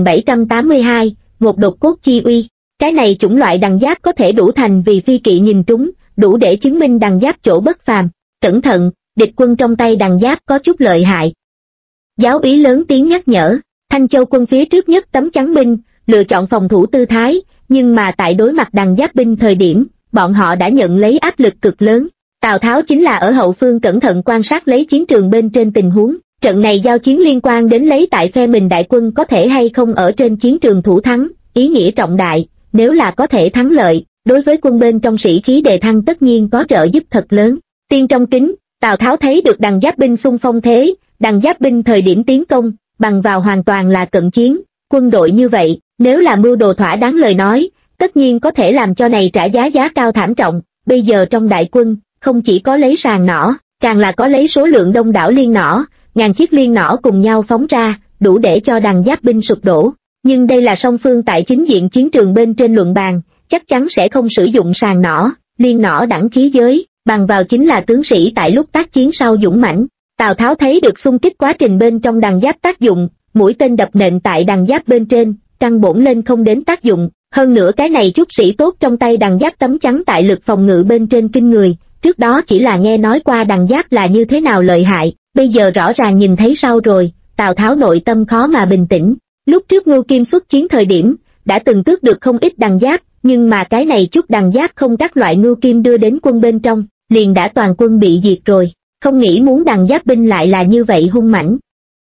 2782, một đột cốt chi uy. Cái này chủng loại đằng giáp có thể đủ thành vì phi kỵ nhìn trúng, đủ để chứng minh đằng giáp chỗ bất phàm. Cẩn thận, địch quân trong tay đằng giáp có chút lợi hại. Giáo úy lớn tiếng nhắc nhở. Thanh Châu quân phía trước nhất tấm chắn binh, lựa chọn phòng thủ tư thái, nhưng mà tại đối mặt đằng giáp binh thời điểm, bọn họ đã nhận lấy áp lực cực lớn. Tào Tháo chính là ở hậu phương cẩn thận quan sát lấy chiến trường bên trên tình huống. Trận này giao chiến liên quan đến lấy tại phe mình đại quân có thể hay không ở trên chiến trường thủ thắng, ý nghĩa trọng đại, nếu là có thể thắng lợi, đối với quân bên trong sĩ khí đề thăng tất nhiên có trợ giúp thật lớn. Tiên trong kính, Tào Tháo thấy được đằng giáp binh xung phong thế, đằng giáp binh thời điểm tiến công, bằng vào hoàn toàn là cận chiến, quân đội như vậy, nếu là mưu đồ thỏa đáng lời nói, tất nhiên có thể làm cho này trả giá cao thảm trọng. Bây giờ trong đại quân, không chỉ có lấy sàng nỏ, càng là có lấy số lượng đông đảo liên nỏ, ngàn chiếc liên nỏ cùng nhau phóng ra, đủ để cho đằng giáp binh sụp đổ. Nhưng đây là song phương tại chính diện chiến trường bên trên luận bàn, chắc chắn sẽ không sử dụng sàng nỏ, liên nỏ đẳng khí giới, bằng vào chính là tướng sĩ tại lúc tác chiến sau dũng mãnh. Tào Tháo thấy được xung kích quá trình bên trong đằng giáp tác dụng, mũi tên đập nện tại đằng giáp bên trên, căn bổn lên không đến tác dụng. Hơn nữa cái này chút sĩ tốt trong tay đằng giáp tấm chắn tại lực phòng ngự bên trên kinh người, trước đó chỉ là nghe nói qua đằng giáp là như thế nào lợi hại, bây giờ rõ ràng nhìn thấy sau rồi, Tào Tháo nội tâm khó mà bình tĩnh. Lúc trước Ngưu Kim xuất chiến thời điểm, đã từng tước được không ít đằng giáp, nhưng mà cái này chút đằng giáp không các loại Ngưu Kim đưa đến quân bên trong, liền đã toàn quân bị diệt rồi, không nghĩ muốn đằng giáp binh lại là như vậy hung mãnh.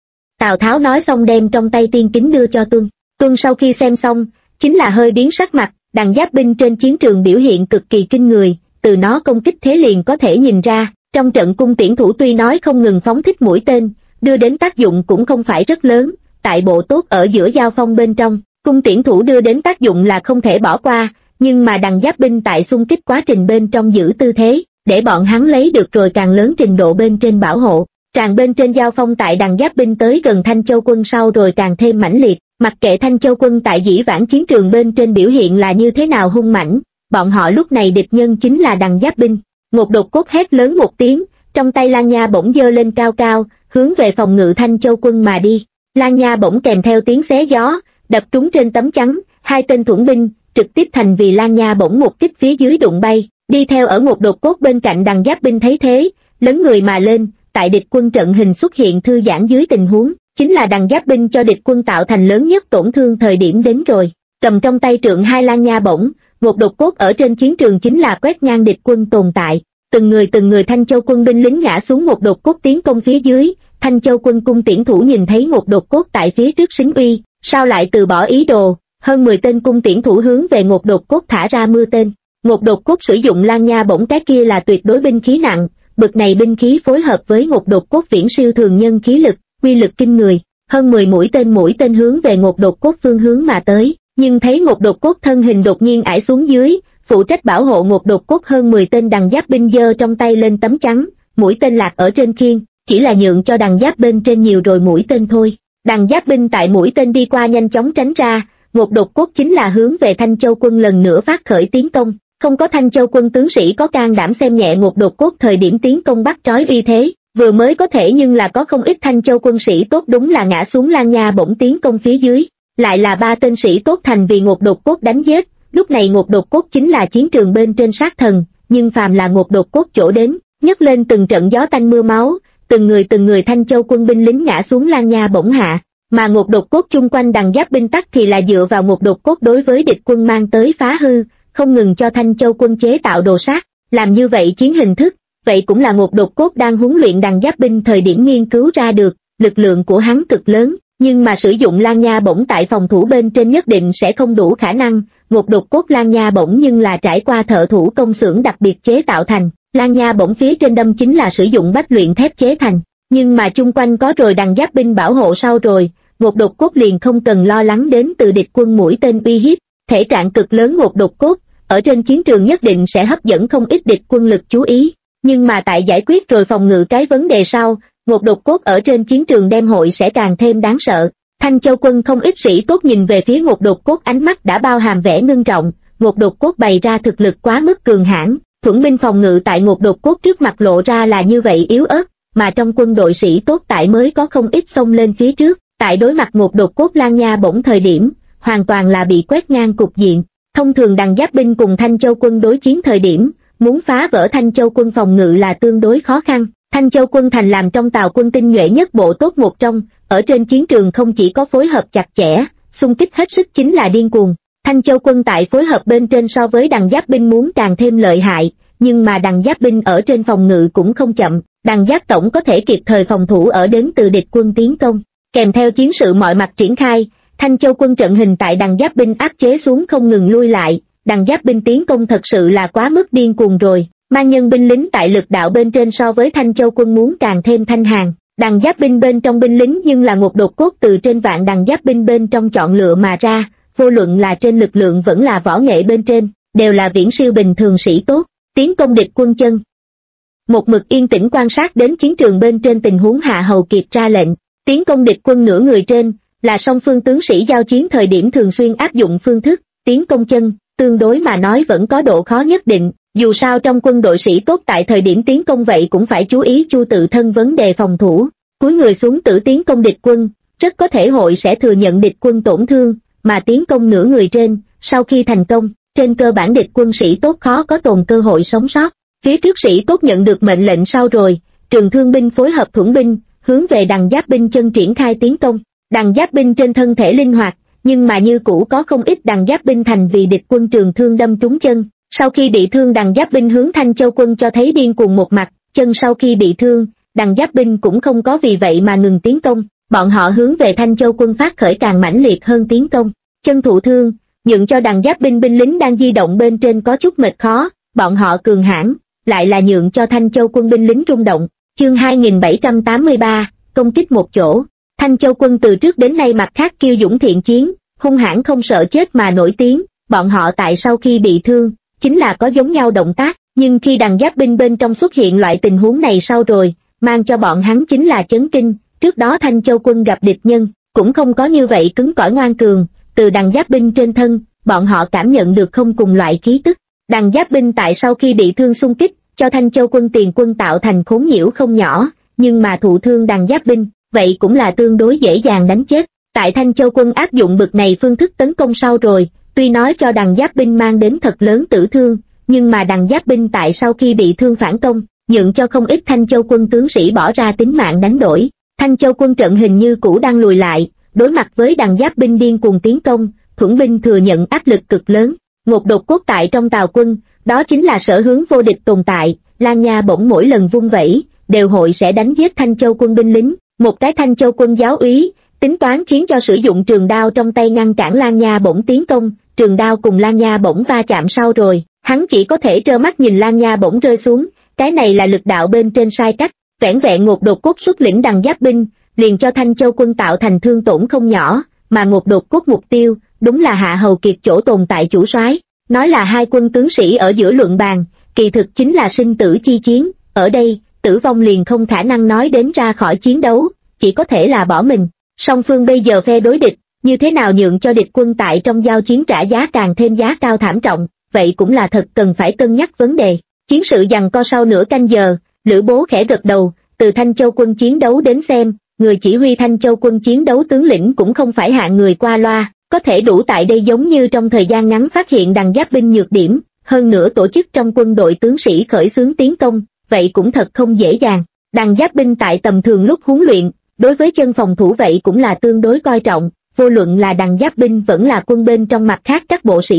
Tào Tháo nói xong đem trong tay tiên kính đưa cho Tuân. Tuân sau khi xem xong, chính là hơi biến sắc mặt, đằng giáp binh trên chiến trường biểu hiện cực kỳ kinh người, từ nó công kích thế liền có thể nhìn ra, trong trận cung tiễn thủ tuy nói không ngừng phóng thích mũi tên, đưa đến tác dụng cũng không phải rất lớn, tại bộ tốt ở giữa giao phong bên trong, cung tiễn thủ đưa đến tác dụng là không thể bỏ qua, nhưng mà đằng giáp binh tại xung kích quá trình bên trong giữ tư thế, để bọn hắn lấy được rồi càng lớn trình độ bên trên bảo hộ. Tràng bên trên giao phong tại đằng giáp binh tới gần Thanh Châu quân sau rồi càng thêm mãnh liệt, mặc kệ Thanh Châu quân tại dĩ vãng chiến trường bên trên biểu hiện là như thế nào hung mãnh, bọn họ lúc này địch nhân chính là đằng giáp binh. Một đột cốt hét lớn một tiếng, trong tay Lan Nha bổng giơ lên cao cao, hướng về phòng ngự Thanh Châu quân mà đi. Lan Nha bổng kèm theo tiếng xé gió, đập trúng trên tấm chắn, hai tên thuẫn binh trực tiếp thành vì Lan Nha bổng một kích phía dưới đụng bay. Đi theo ở một đột cốt bên cạnh đằng giáp binh thấy thế, lấn người mà lên, tại địch quân trận hình xuất hiện thư giãn dưới tình huống, chính là đằng giáp binh cho địch quân tạo thành lớn nhất tổn thương thời điểm đến rồi. Cầm trong tay trượng hai Lan Nha bổng, một đột cốt ở trên chiến trường chính là quét ngang địch quân tồn tại. Từng người Thanh Châu quân binh lính ngã xuống một đột cốt tiến công phía dưới, Thanh Châu quân cung tiễn thủ nhìn thấy một đột cốt tại phía trước xính uy, sao lại từ bỏ ý đồ, hơn 10 tên cung tiễn thủ hướng về một đột cốt thả ra mưa tên. Một đột cốt sử dụng Lan Nha bổng cái kia là tuyệt đối binh khí nặng, bực này binh khí phối hợp với một đột cốt viễn siêu thường nhân khí lực, uy lực kinh người, hơn 10 mũi tên hướng về một đột cốt phương hướng mà tới, nhưng thấy một đột cốt thân hình đột nhiên ải xuống dưới, phụ trách bảo hộ một đột cốt hơn 10 tên đằng giáp binh giơ trong tay lên tấm chắn, mũi tên lạc ở trên khiên, chỉ là nhượng cho đằng giáp bên trên nhiều rồi mũi tên thôi. Đằng giáp binh tại mũi tên đi qua nhanh chóng tránh ra, một đột cốt chính là hướng về Thanh Châu quân lần nữa phát khởi tiến công. Không có Thanh Châu quân tướng sĩ có can đảm xem nhẹ một đột cốt thời điểm tiến công bắt trói uy thế, vừa mới có thể nhưng là có không ít Thanh Châu quân sĩ tốt đúng là ngã xuống Lan Nha bổng tiến công phía dưới, lại là 3 tên sĩ tốt thành vì một đột cốt đánh giết. Lúc này một đột cốt chính là chiến trường bên trên sát thần, nhưng phàm là một đột cốt chỗ đến, nhấc lên từng trận gió tanh mưa máu, từng người Thanh Châu quân binh lính ngã xuống Lan Nha bổng hạ, mà một đột cốt chung quanh đằng giáp binh tắc thì là dựa vào một đột cốt đối với địch quân mang tới phá hư, không ngừng cho Thanh Châu quân chế tạo đồ sát, làm như vậy chiến hình thức, vậy cũng là Ngột Đột Cốt đang huấn luyện đằng giáp binh thời điểm nghiên cứu ra được, lực lượng của hắn cực lớn, nhưng mà sử dụng Lang Nha Bổng tại phòng thủ bên trên nhất định sẽ không đủ khả năng. Ngột Đột Cốt Lang Nha Bổng nhưng là trải qua thợ thủ công xưởng đặc biệt chế tạo thành, Lang Nha Bổng phía trên đâm chính là sử dụng bách luyện thép chế thành, nhưng mà chung quanh có rồi đằng giáp binh bảo hộ sau rồi, Ngột Đột Cốt liền không cần lo lắng đến từ địch quân mũi tên uy hiếp. Thể trạng cực lớn Ngột Đột Cốt, ở trên chiến trường nhất định sẽ hấp dẫn không ít địch quân lực chú ý, nhưng mà tại giải quyết rồi phòng ngự cái vấn đề sau, Ngột Đột Cốt ở trên chiến trường đem hội sẽ càng thêm đáng sợ. Thanh Châu quân không ít sĩ tốt nhìn về phía Ngột Đột Cốt, ánh mắt đã bao hàm vẻ ngưng trọng. Ngột Đột Cốt bày ra thực lực quá mức cường hãn, thuẫn binh phòng ngự tại Ngột Đột Cốt trước mặt lộ ra là như vậy yếu ớt, mà trong quân đội sĩ tốt tại mới có không ít xông lên phía trước, tại đối mặt Ngột Đột Cốt Lang Nha Bổng thời điểm, hoàn toàn là bị quét ngang cục diện. Thông thường đằng giáp binh cùng Thanh Châu quân đối chiến thời điểm, muốn phá vỡ Thanh Châu quân phòng ngự là tương đối khó khăn. Thanh Châu quân thành làm trong Tào quân tinh nhuệ nhất bộ tốt một trong, ở trên chiến trường không chỉ có phối hợp chặt chẽ, xung kích hết sức chính là điên cuồng. Thanh Châu quân tại phối hợp bên trên so với đằng giáp binh muốn càng thêm lợi hại, nhưng mà đằng giáp binh ở trên phòng ngự cũng không chậm, đằng giáp tổng có thể kịp thời phòng thủ ở đến từ địch quân tiến công. Kèm theo chiến sự mọi mặt triển khai, Thanh Châu quân trận hình tại đằng giáp binh áp chế xuống không ngừng lui lại, đằng giáp binh tiến công thật sự là quá mức điên cuồng rồi. Mang nhân binh lính tại lực đạo bên trên so với Thanh Châu quân muốn càng thêm thanh hàn, đằng giáp binh bên trong binh lính nhưng là Ngột Đột Cốt từ trên vạn đằng giáp binh bên trong chọn lựa mà ra, vô luận là trên lực lượng vẫn là võ nghệ bên trên, đều là viễn siêu bình thường sĩ tốt. Tiến công địch quân chân. Một mực yên tĩnh quan sát đến chiến trường bên trên tình huống Hạ Hầu Kiệt ra lệnh, tiến công địch quân nửa người trên, là song phương tướng sĩ giao chiến thời điểm thường xuyên áp dụng phương thức, tiến công chân, tương đối mà nói vẫn có độ khó nhất định. Dù sao trong quân đội sĩ tốt tại thời điểm tiến công vậy cũng phải chú ý chu tự thân vấn đề phòng thủ, cúi người xuống tử tiến công địch quân, rất có thể hội sẽ thừa nhận địch quân tổn thương, mà tiến công nửa người trên, sau khi thành công, trên cơ bản địch quân sĩ tốt khó có tồn cơ hội sống sót. Phía trước sĩ tốt nhận được mệnh lệnh sau rồi, trường thương binh phối hợp thuẫn binh, hướng về đằng giáp binh chân triển khai tiến công. Đằng giáp binh trên thân thể linh hoạt, nhưng mà như cũ có không ít đằng giáp binh thành vì địch quân trường thương đâm trúng chân. Sau khi bị thương đằng giáp binh hướng Thanh Châu quân cho thấy điên cuồng một mặt, chân sau khi bị thương, đằng giáp binh cũng không có vì vậy mà ngừng tiến công, bọn họ hướng về Thanh Châu quân phát khởi càng mãnh liệt hơn tiến công. Chân thụ thương, nhượng cho đằng giáp binh binh lính đang di động bên trên có chút mệt khó, bọn họ cường hãn, lại là nhượng cho Thanh Châu quân binh lính rung động. Chương 2783, công kích một chỗ. Thanh Châu quân từ trước đến nay mặt khác kiêu dũng thiện chiến, hung hãn không sợ chết mà nổi tiếng, bọn họ tại sau khi bị thương, chính là có giống nhau động tác, nhưng khi đằng giáp binh bên trong xuất hiện loại tình huống này sau rồi, mang cho bọn hắn chính là chấn kinh. Trước đó Thanh Châu quân gặp địch nhân, cũng không có như vậy cứng cỏi ngoan cường, từ đằng giáp binh trên thân, bọn họ cảm nhận được không cùng loại khí tức. Đằng giáp binh tại sau khi bị thương xung kích, cho Thanh Châu quân tiền quân tạo thành khốn nhiễu không nhỏ, nhưng mà thụ thương đằng giáp binh, vậy cũng là tương đối dễ dàng đánh chết. Tại Thanh Châu quân áp dụng bực này phương thức tấn công sau rồi, tuy nói cho đằng giáp binh mang đến thật lớn tử thương, nhưng mà đằng giáp binh tại sau khi bị thương phản công, nhượng cho không ít Thanh Châu quân tướng sĩ bỏ ra tính mạng đánh đổi. Thanh Châu quân trận hình như cũ đang lùi lại, đối mặt với đằng giáp binh điên cuồng tiến công, thuẫn binh thừa nhận áp lực cực lớn. Ngột Đột Cốt tại trong Tào quân, đó chính là sở hướng vô địch tồn tại, Lang Nha Bổng mỗi lần vung vẩy, đều hội sẽ đánh giết Thanh Châu quân binh lính. Một cái Thanh Châu quân giáo úy, tính toán khiến cho sử dụng trường đao trong tay ngăn cản Lang Nha Bổng tiến công, trường đao cùng Lang Nha Bổng va chạm sau rồi, hắn chỉ có thể trơ mắt nhìn Lang Nha Bổng rơi xuống, cái này là lực đạo bên trên sai cách. Vẻn vẹn Ngột Đột Cốt xuất lĩnh đằng giáp binh, liền cho Thanh Châu quân tạo thành thương tổn không nhỏ, mà Ngột Đột Cốt mục tiêu, đúng là Hạ Hầu Kiệt chỗ tồn tại chủ soái. Nói là hai quân tướng sĩ ở giữa luận bàn, kỳ thực chính là sinh tử chi chiến, ở đây, tử vong liền không khả năng nói đến ra khỏi chiến đấu, chỉ có thể là bỏ mình. Song phương bây giờ phe đối địch, như thế nào nhượng cho địch quân tại trong giao chiến trả giá càng thêm giá cao thảm trọng, vậy cũng là thật cần phải cân nhắc vấn đề. Chiến sự giằng co sau nửa canh giờ, Lữ Bố khẽ gật đầu, từ Thanh Châu quân chiến đấu đến xem, người chỉ huy Thanh Châu quân chiến đấu tướng lĩnh cũng không phải hạng người qua loa, có thể đủ tại đây giống như trong thời gian ngắn phát hiện đằng giáp binh nhược điểm, hơn nữa tổ chức trong quân đội tướng sĩ khởi xướng tiến công, vậy cũng thật không dễ dàng. Đằng giáp binh tại tầm thường lúc huấn luyện, đối với chân phòng thủ vậy cũng là tương đối coi trọng, vô luận là đằng giáp binh vẫn là quân bên trong mặt khác các bộ sĩ tốt,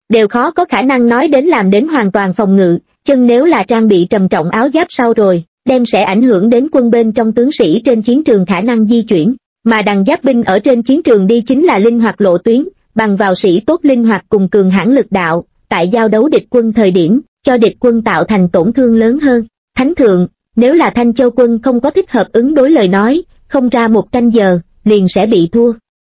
đều khó có khả năng nói đến làm đến hoàn toàn phòng ngự, chân nếu là trang bị trầm trọng áo giáp sau rồi, đem sẽ ảnh hưởng đến quân bên trong tướng sĩ trên chiến trường khả năng di chuyển, mà đằng giáp binh ở trên chiến trường đi chính là linh hoạt lộ tuyến, bằng vào sĩ tốt linh hoạt cùng cường hãn lực đạo, tại giao đấu địch quân thời điểm, cho địch quân tạo thành tổn thương lớn hơn. Thánh thượng, nếu là Thanh Châu quân không có thích hợp ứng đối lời nói, không ra một canh giờ, liền sẽ bị thua.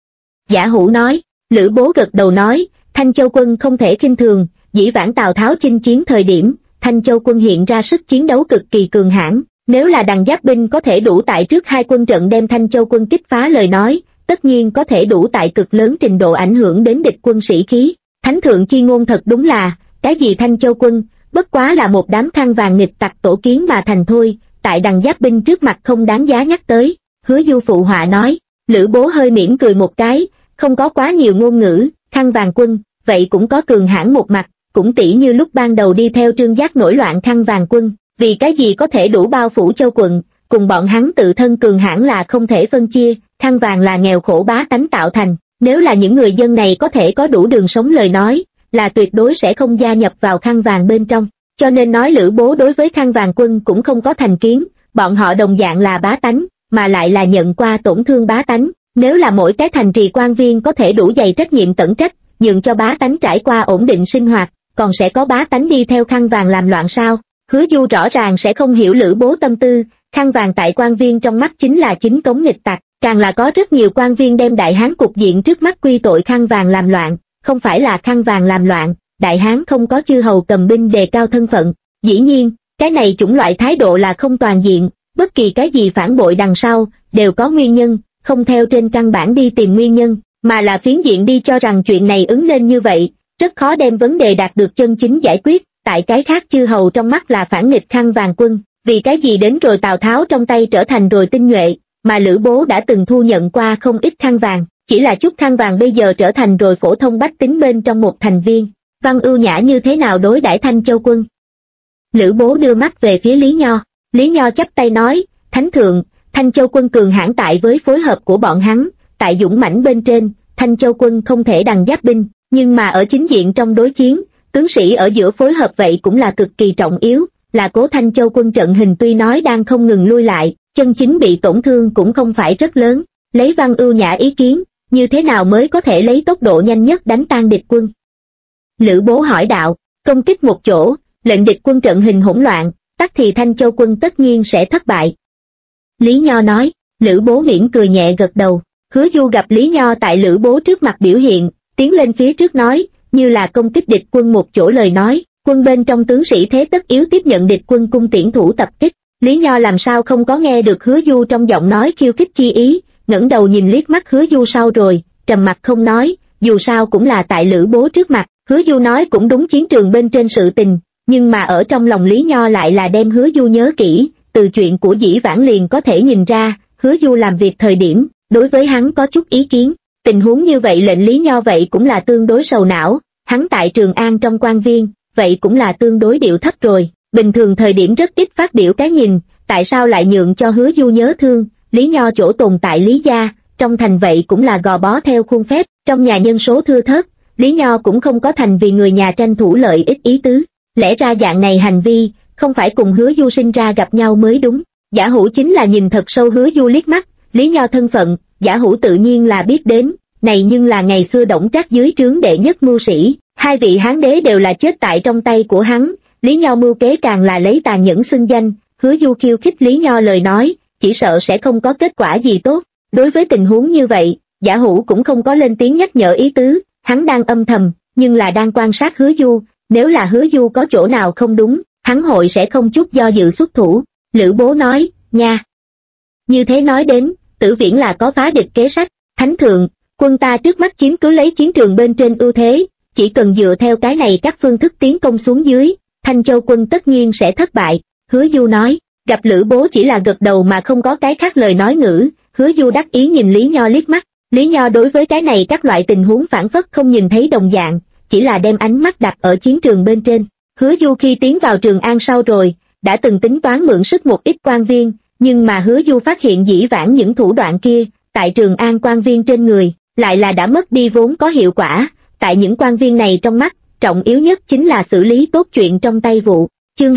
Giả Hủ nói, Lữ Bố gật đầu nói, Thanh Châu quân không thể khinh thường, dĩ vãng Tào Tháo chinh chiến thời điểm, Thanh Châu quân hiện ra sức chiến đấu cực kỳ cường hãn, nếu là đằng giáp binh có thể đủ tại trước hai quân trận đem Thanh Châu quân kích phá lời nói, tất nhiên có thể đủ tại cực lớn trình độ ảnh hưởng đến địch quân sĩ khí. Thánh thượng chi ngôn thật đúng là, cái gì Thanh Châu quân, bất quá là một đám khăn vàng nghịch tặc tổ kiến mà thành thôi, tại đằng giáp binh trước mặt không đáng giá nhắc tới. Hứa Du phụ họa nói, Lữ Bố hơi mỉm cười một cái, không có quá nhiều ngôn ngữ, khăn vàng quân, vậy cũng có cường hãn một mặt, cũng tỉ như lúc ban đầu đi theo Trương Giác nổi loạn khăn vàng quân, vì cái gì có thể đủ bao phủ châu quận, cùng bọn hắn tự thân cường hãn là không thể phân chia, khăn vàng là nghèo khổ bá tánh tạo thành, nếu là những người dân này có thể có đủ đường sống lời nói, là tuyệt đối sẽ không gia nhập vào khăn vàng bên trong, cho nên nói Lữ Bố đối với khăn vàng quân cũng không có thành kiến, bọn họ đồng dạng là bá tánh, mà lại là nhận qua tổn thương bá tánh, nếu là mỗi cái thành trì quan viên có thể đủ dày trách nhiệm tận trách, nhường cho bá tánh trải qua ổn định sinh hoạt, còn sẽ có bá tánh đi theo khăn vàng làm loạn sao? Hứa Du rõ ràng sẽ không hiểu Lữ Bố tâm tư, khăn vàng tại quan viên trong mắt chính là chính cống nghịch tặc, càng là có rất nhiều quan viên đem Đại Hán cục diện trước mắt quy tội khăn vàng làm loạn, không phải là khăn vàng làm loạn, Đại Hán không có chư hầu cầm binh đề cao thân phận. Dĩ nhiên, cái này chủng loại thái độ là không toàn diện, bất kỳ cái gì phản bội đằng sau, đều có nguyên nhân, không theo trên căn bản đi tìm nguyên nhân, mà là phiến diện đi cho rằng chuyện này ứng lên như vậy, rất khó đem vấn đề đạt được chân chính giải quyết, tại cái khác chư hầu trong mắt là phản nghịch khăn vàng quân, vì cái gì đến rồi Tào Tháo trong tay trở thành rồi tinh nhuệ, mà Lữ Bố đã từng thu nhận qua không ít khăn vàng, chỉ là chút khăn vàng bây giờ trở thành rồi phổ thông bách tính bên trong một thành viên. Văn Ưu Nhã như thế nào đối đãi Thanh Châu quân? Lữ Bố đưa mắt về phía Lý Nho, Lý Nho chắp tay nói, Thánh thượng, Thanh Châu quân cường hãn tại với phối hợp của bọn hắn, tại dũng mãnh bên trên, Thanh Châu quân không thể đằng giáp binh, nhưng mà ở chính diện trong đối chiến, tướng sĩ ở giữa phối hợp vậy cũng là cực kỳ trọng yếu, là cố Thanh Châu quân trận hình tuy nói đang không ngừng lui lại, chân chính bị tổn thương cũng không phải rất lớn, lấy Văn Ưu Nhã ý kiến, như thế nào mới có thể lấy tốc độ nhanh nhất đánh tan địch quân? Lữ Bố hỏi đạo, công kích một chỗ, lệnh địch quân trận hình hỗn loạn, tắc thì Thanh Châu quân tất nhiên sẽ thất bại. Lý Nho nói, Lữ Bố mỉm cười nhẹ gật đầu, Hứa Du gặp Lý Nho tại Lữ Bố trước mặt biểu hiện, tiến lên phía trước nói, như là công kích địch quân một chỗ lời nói, quân bên trong tướng sĩ thế tất yếu tiếp nhận địch quân cung tiễn thủ tập kích. Lý Nho làm sao không có nghe được Hứa Du trong giọng nói khiêu khích chi ý, ngẩng đầu nhìn liếc mắt Hứa Du sau rồi, trầm mặt không nói, dù sao cũng là tại Lữ Bố trước mặt, Hứa Du nói cũng đúng chiến trường bên trên sự tình, nhưng mà ở trong lòng Lý Nho lại là đem Hứa Du nhớ kỹ, từ chuyện của dĩ vãng liền có thể nhìn ra, Hứa Du làm việc thời điểm, đối với hắn có chút ý kiến, tình huống như vậy lệnh Lý Nho vậy cũng là tương đối sầu não, hắn tại Trường An trong quan viên, vậy cũng là tương đối điệu thấp rồi, bình thường thời điểm rất ít phát biểu cái nhìn, tại sao lại nhượng cho Hứa Du nhớ thương, Lý Nho chỗ tồn tại Lý gia, trong thành vậy cũng là gò bó theo khuôn phép, trong nhà nhân số thưa thớt, Lý Nho cũng không có thành vì người nhà tranh thủ lợi ích ý tứ, lẽ ra dạng này hành vi, không phải cùng Hứa Du sinh ra gặp nhau mới đúng. Giả Hủ chính là nhìn thật sâu Hứa Du liếc mắt, Lý Nho thân phận, Giả Hủ tự nhiên là biết đến, này nhưng là ngày xưa Đổng Trác dưới trướng đệ nhất mưu sĩ, hai vị Hán đế đều là chết tại trong tay của hắn, Lý Nho mưu kế càng là lấy tàn nhẫn xưng danh, Hứa Du khiêu khích Lý Nho lời nói, chỉ sợ sẽ không có kết quả gì tốt. Đối với tình huống như vậy, Giả Hủ cũng không có lên tiếng nhắc nhở ý tứ, hắn đang âm thầm, nhưng là đang quan sát Hứa Du, nếu là Hứa Du có chỗ nào không đúng, hắn hội sẽ không chút do dự xuất thủ. Lữ Bố nói, nha. Như thế nói đến, Tử Viễn là có phá địch kế sách, Thánh thượng, quân ta trước mắt chiếm cứ lấy chiến trường bên trên ưu thế, chỉ cần dựa theo cái này các phương thức tiến công xuống dưới, Thanh Châu quân tất nhiên sẽ thất bại. Hứa Du nói, gặp Lữ Bố chỉ là gật đầu mà không có cái khác lời nói ngữ, Hứa Du đắc ý nhìn Lý Nho liếc mắt, Lý Nho đối với cái này các loại tình huống phản phất không nhìn thấy đồng dạng, chỉ là đem ánh mắt đặt ở chiến trường bên trên. Hứa Du khi tiến vào Trường An sau rồi, đã từng tính toán mượn sức một ít quan viên, nhưng mà Hứa Du phát hiện dĩ vãng những thủ đoạn kia, tại Trường An quan viên trên người, lại là đã mất đi vốn có hiệu quả, tại những quan viên này trong mắt, trọng yếu nhất chính là xử lý tốt chuyện trong tay vụ. Chương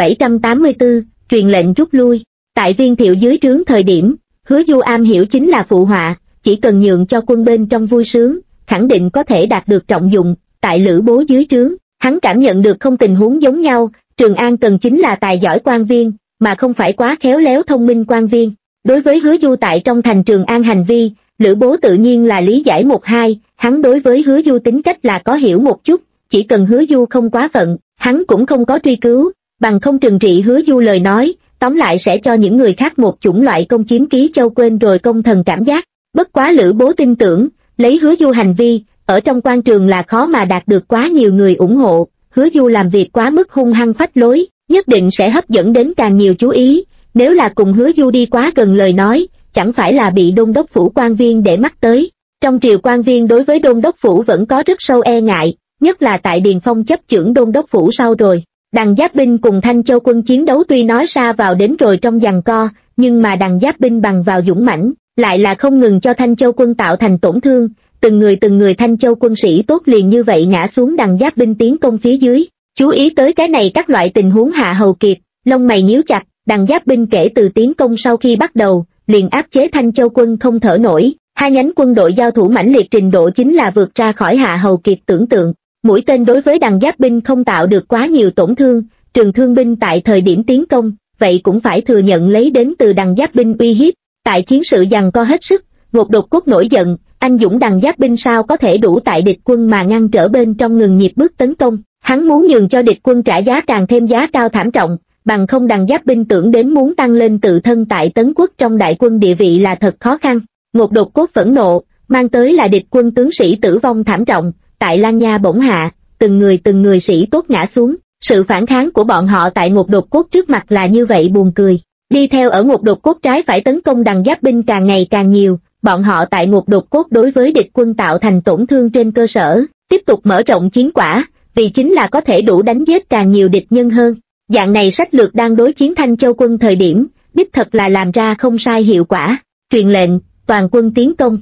2784, truyền lệnh rút lui. Tại Viên Thiệu dưới trướng thời điểm, Hứa Du am hiểu chính là phụ họa, chỉ cần nhượng cho quân bên trong vui sướng, khẳng định có thể đạt được trọng dụng. Tại Lữ Bố dưới trướng, hắn cảm nhận được không tình huống giống nhau, Trường An cần chính là tài giỏi quan viên, mà không phải quá khéo léo thông minh quan viên. Đối với Hứa Du tại trong thành Trường An hành vi, Lữ Bố tự nhiên là lý giải một hai, hắn đối với Hứa Du tính cách là có hiểu một chút, chỉ cần Hứa Du không quá phận, hắn cũng không có truy cứu, bằng không trừng trị Hứa Du lời nói, tóm lại sẽ cho những người khác một chủng loại công chiếm ký châu quên rồi công thần cảm giác. Bất quá Lữ Bố tin tưởng, lấy Hứa Du hành vi, ở trong quan trường là khó mà đạt được quá nhiều người ủng hộ, Hứa Du làm việc quá mức hung hăng phách lối, nhất định sẽ hấp dẫn đến càng nhiều chú ý, nếu là cùng Hứa Du đi quá gần lời nói, chẳng phải là bị đôn đốc phủ quan viên để mắt tới. Trong triều quan viên đối với đôn đốc phủ vẫn có rất sâu e ngại, nhất là tại Điền Phong chấp chưởng đôn đốc phủ sau rồi. Đằng Giáp binh cùng Thanh Châu quân chiến đấu tuy nói xa vào đến rồi trong giằng co, nhưng mà Đằng Giáp binh bằng vào dũng mãnh, lại là không ngừng cho Thanh Châu quân tạo thành tổn thương, từng người Thanh Châu quân sĩ tốt liền như vậy ngã xuống Đằng Giáp binh tiến công phía dưới. Chú ý tới cái này các loại tình huống Hạ Hầu Kiệt, lông mày nhíu chặt, Đằng Giáp binh kể từ tiến công sau khi bắt đầu, liền áp chế Thanh Châu quân không thở nổi, hai nhánh quân đội giao thủ mãnh liệt trình độ chính là vượt ra khỏi Hạ Hầu Kiệt tưởng tượng. Mũi tên đối với Đằng Giáp binh không tạo được quá nhiều tổn thương, Trường Thương binh tại thời điểm tiến công, vậy cũng phải thừa nhận lấy đến từ Đằng Giáp binh uy hiếp. Tại chiến sự giằng co hết sức, Ngột Đột Quốc nổi giận, anh dũng Đằng Giáp binh sao có thể đủ tại địch quân mà ngăn trở bên trong ngừng nhịp bước tấn công, hắn muốn nhường cho địch quân trả giá càng thêm giá cao thảm trọng, bằng không Đằng Giáp binh tưởng đến muốn tăng lên tự thân tại Tấn Quốc trong đại quân địa vị là thật khó khăn. Ngột Đột Quốc phẫn nộ, mang tới là địch quân tướng sĩ tử vong thảm trọng, tại Lan Nha Bổng Hạ, từng người sĩ tốt ngã xuống, sự phản kháng của bọn họ tại Ngột Đột Quốc trước mặt là như vậy buồn cười. Đi theo ở Ngột Đột Quốc trái phải tấn công Đằng Giáp binh càng ngày càng nhiều, bọn họ tại Ngột Đột Quốc đối với địch quân tạo thành tổn thương trên cơ sở, tiếp tục mở rộng chiến quả, vì chính là có thể đủ đánh giết càng nhiều địch nhân hơn. Dạng này sách lược đang đối chiến Thanh Châu quân thời điểm, đích thật là làm ra không sai hiệu quả. Truyền lệnh, toàn quân tiến công.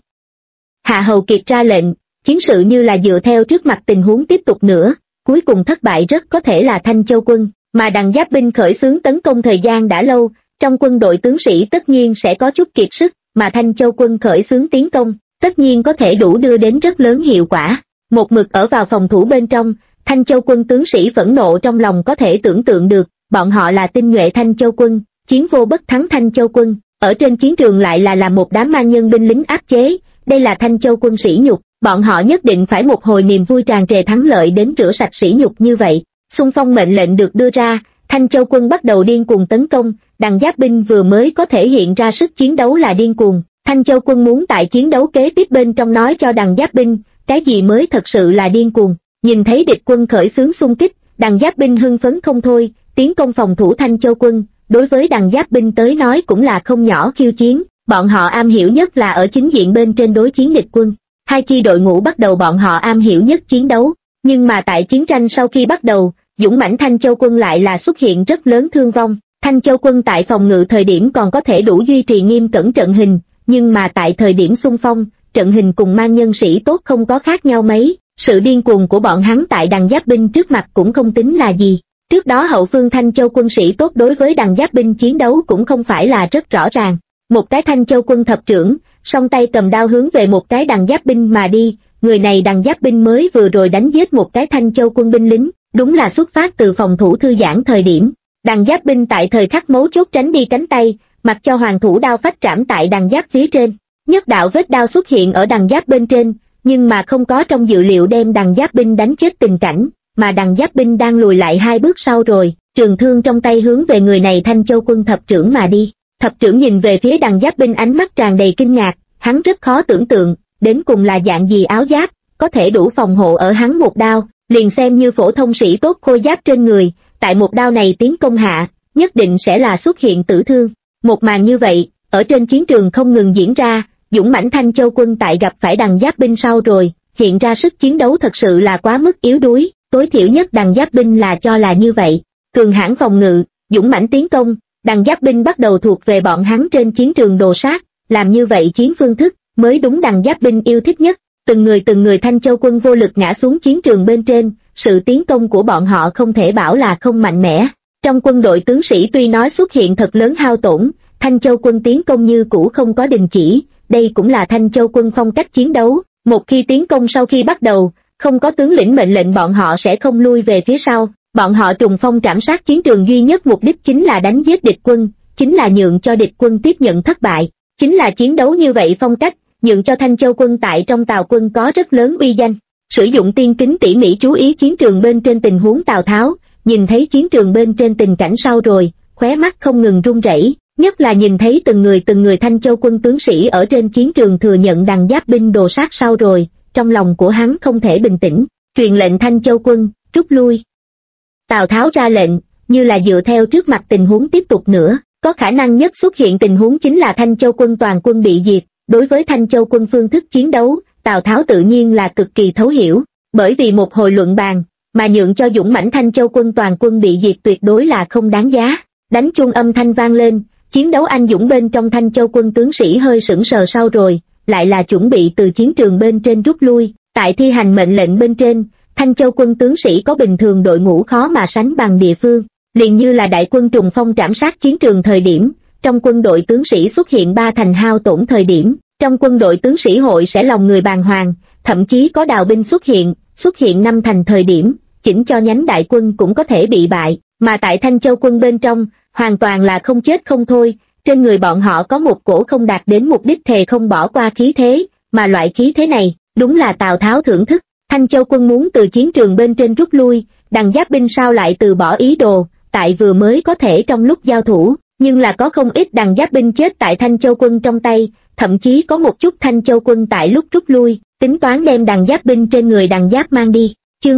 Hạ Hầu Kiệt ra lệnh, chiến sự như là dựa theo trước mặt tình huống tiếp tục nữa, cuối cùng thất bại rất có thể là Thanh Châu quân, mà Đằng Giáp binh khởi xướng tấn công thời gian đã lâu, trong quân đội tướng sĩ tất nhiên sẽ có chút kiệt sức, mà Thanh Châu quân khởi xướng tiến công, tất nhiên có thể đủ đưa đến rất lớn hiệu quả. Một mực ở vào phòng thủ bên trong, Thanh Châu quân tướng sĩ phẫn nộ trong lòng có thể tưởng tượng được, bọn họ là tinh nhuệ Thanh Châu quân, chiến vô bất thắng Thanh Châu quân, ở trên chiến trường lại là một đám man nhân binh lính áp chế, đây là Thanh Châu quân sỉ nhục, bọn họ nhất định phải một hồi niềm vui tràn trề thắng lợi đến rửa sạch sỉ nhục như vậy. Xung phong mệnh lệnh được đưa ra, Thanh Châu quân bắt đầu điên cuồng tấn công, Đằng Giáp binh vừa mới có thể hiện ra sức chiến đấu là điên cuồng, Thanh Châu quân muốn tại chiến đấu kế tiếp bên trong nói cho Đằng Giáp binh, cái gì mới thật sự là điên cuồng. Nhìn thấy địch quân khởi xướng xung kích, Đằng Giáp binh hưng phấn không thôi, tiến công phòng thủ Thanh Châu quân, đối với Đằng Giáp binh tới nói cũng là không nhỏ khiêu chiến, bọn họ am hiểu nhất là ở chính diện bên trên đối chiến địch quân. Hai chi đội ngũ bắt đầu bọn họ am hiểu nhất chiến đấu, nhưng mà tại chiến tranh sau khi bắt đầu, dũng mãnh Thanh Châu quân lại là xuất hiện rất lớn thương vong. Thanh Châu quân tại phòng ngự thời điểm còn có thể đủ duy trì nghiêm cẩn trận hình, nhưng mà tại thời điểm xung phong, trận hình cùng man nhân sĩ tốt không có khác nhau mấy, sự điên cuồng của bọn hắn tại Đằng Giáp binh trước mặt cũng không tính là gì. Trước đó hậu phương Thanh Châu quân sĩ tốt đối với Đằng Giáp binh chiến đấu cũng không phải là rất rõ ràng. Một cái Thanh Châu quân thập trưởng, song tay cầm đao hướng về một cái Đằng Giáp binh mà đi, người này Đằng Giáp binh mới vừa rồi đánh giết một cái Thanh Châu quân binh lính, đúng là xuất phát từ phòng thủ thư giãn thời điểm. Đằng Giáp binh tại thời khắc mấu chốt tránh đi cánh tay, mặc cho hoàng thủ đao phách trảm tại Đằng Giáp phía trên. Nhất đạo vết đao xuất hiện ở Đằng Giáp bên trên, nhưng mà không có trong dự liệu đem Đằng Giáp binh đánh chết tình cảnh, mà Đằng Giáp binh đang lùi lại hai bước sau rồi, trường thương trong tay hướng về người này Thanh Châu quân thập trưởng mà đi. Thập trưởng nhìn về phía Đằng Giáp binh ánh mắt tràn đầy kinh ngạc, hắn rất khó tưởng tượng, đến cùng là dạng gì áo giáp, có thể đủ phòng hộ ở hắn một đao, liền xem như phổ thông sĩ tốt khôi giáp trên người, tại một đao này tiến công hạ, nhất định sẽ là xuất hiện tử thương. Một màn như vậy, ở trên chiến trường không ngừng diễn ra, dũng mãnh Thanh Châu quân tại gặp phải Đằng Giáp binh sau rồi, hiện ra sức chiến đấu thật sự là quá mức yếu đuối, tối thiểu nhất Đằng Giáp binh là cho là như vậy. Cường hãn phòng ngự, dũng mãnh tiến công, Đằng Giáp binh bắt đầu thuộc về bọn hắn trên chiến trường đồ sát, làm như vậy chiến phương thức mới đúng Đằng Giáp binh yêu thích nhất. Từng người Thanh Châu quân vô lực ngã xuống chiến trường bên trên, sự tiến công của bọn họ không thể bảo là không mạnh mẽ. Trong quân đội tướng sĩ tuy nói xuất hiện thật lớn hao tổn, Thanh Châu quân tiến công như cũ không có đình chỉ, đây cũng là Thanh Châu quân phong cách chiến đấu. Một khi tiến công sau khi bắt đầu, không có tướng lĩnh mệnh lệnh bọn họ sẽ không lui về phía sau. Bọn họ trùng phong trảm sát chiến trường duy nhất mục đích chính là đánh giết địch quân, chính là nhượng cho địch quân tiếp nhận thất bại. Chính là chiến đấu như vậy phong cách, nhượng cho Thanh Châu quân tại trong Tào quân có rất lớn uy danh. Sử dụng tiên kính tỉ mỉ chú ý chiến trường bên trên tình huống Tào Tháo, nhìn thấy chiến trường bên trên tình cảnh sau rồi, khóe mắt không ngừng run rẩy, nhất là nhìn thấy từng người Thanh Châu quân tướng sĩ ở trên chiến trường thừa nhận đằng giáp binh đồ sát sau rồi, trong lòng của hắn không thể bình tĩnh, truyền lệnh Thanh Châu quân, rút lui. Tào Tháo ra lệnh, như là dựa theo trước mặt tình huống tiếp tục nữa, có khả năng nhất xuất hiện tình huống chính là Thanh Châu quân toàn quân bị diệt. Đối với Thanh Châu quân phương thức chiến đấu, Tào Tháo tự nhiên là cực kỳ thấu hiểu, bởi vì một hồi luận bàn, mà nhượng cho dũng mãnh Thanh Châu quân toàn quân bị diệt tuyệt đối là không đáng giá. Đánh chuông âm thanh vang lên, chiến đấu anh dũng bên trong Thanh Châu quân tướng sĩ hơi sững sờ sau rồi, lại là chuẩn bị từ chiến trường bên trên rút lui. Tại thi hành mệnh lệnh bên trên, Thanh Châu quân tướng sĩ có bình thường đội ngũ khó mà sánh bằng địa phương, liền như là đại quân trùng phong trảm sát chiến trường thời điểm, trong quân đội tướng sĩ xuất hiện ba thành hao tổn thời điểm, trong quân đội tướng sĩ hội sẽ lòng người bàng hoàng, thậm chí có đào binh xuất hiện năm thành thời điểm, chỉnh cho nhánh đại quân cũng có thể bị bại, mà tại Thanh Châu quân bên trong, hoàn toàn là không chết không thôi, trên người bọn họ có một cổ không đạt đến mục đích thề không bỏ qua khí thế, mà loại khí thế này, đúng là Tào Tháo thưởng thức. Thanh Châu quân muốn từ chiến trường bên trên rút lui, đằng giáp binh sao lại từ bỏ ý đồ, tại vừa mới có thể trong lúc giao thủ, nhưng là có không ít đằng giáp binh chết tại Thanh Châu quân trong tay, thậm chí có một chút Thanh Châu quân tại lúc rút lui, tính toán đem đằng giáp binh trên người đằng giáp mang đi. Chương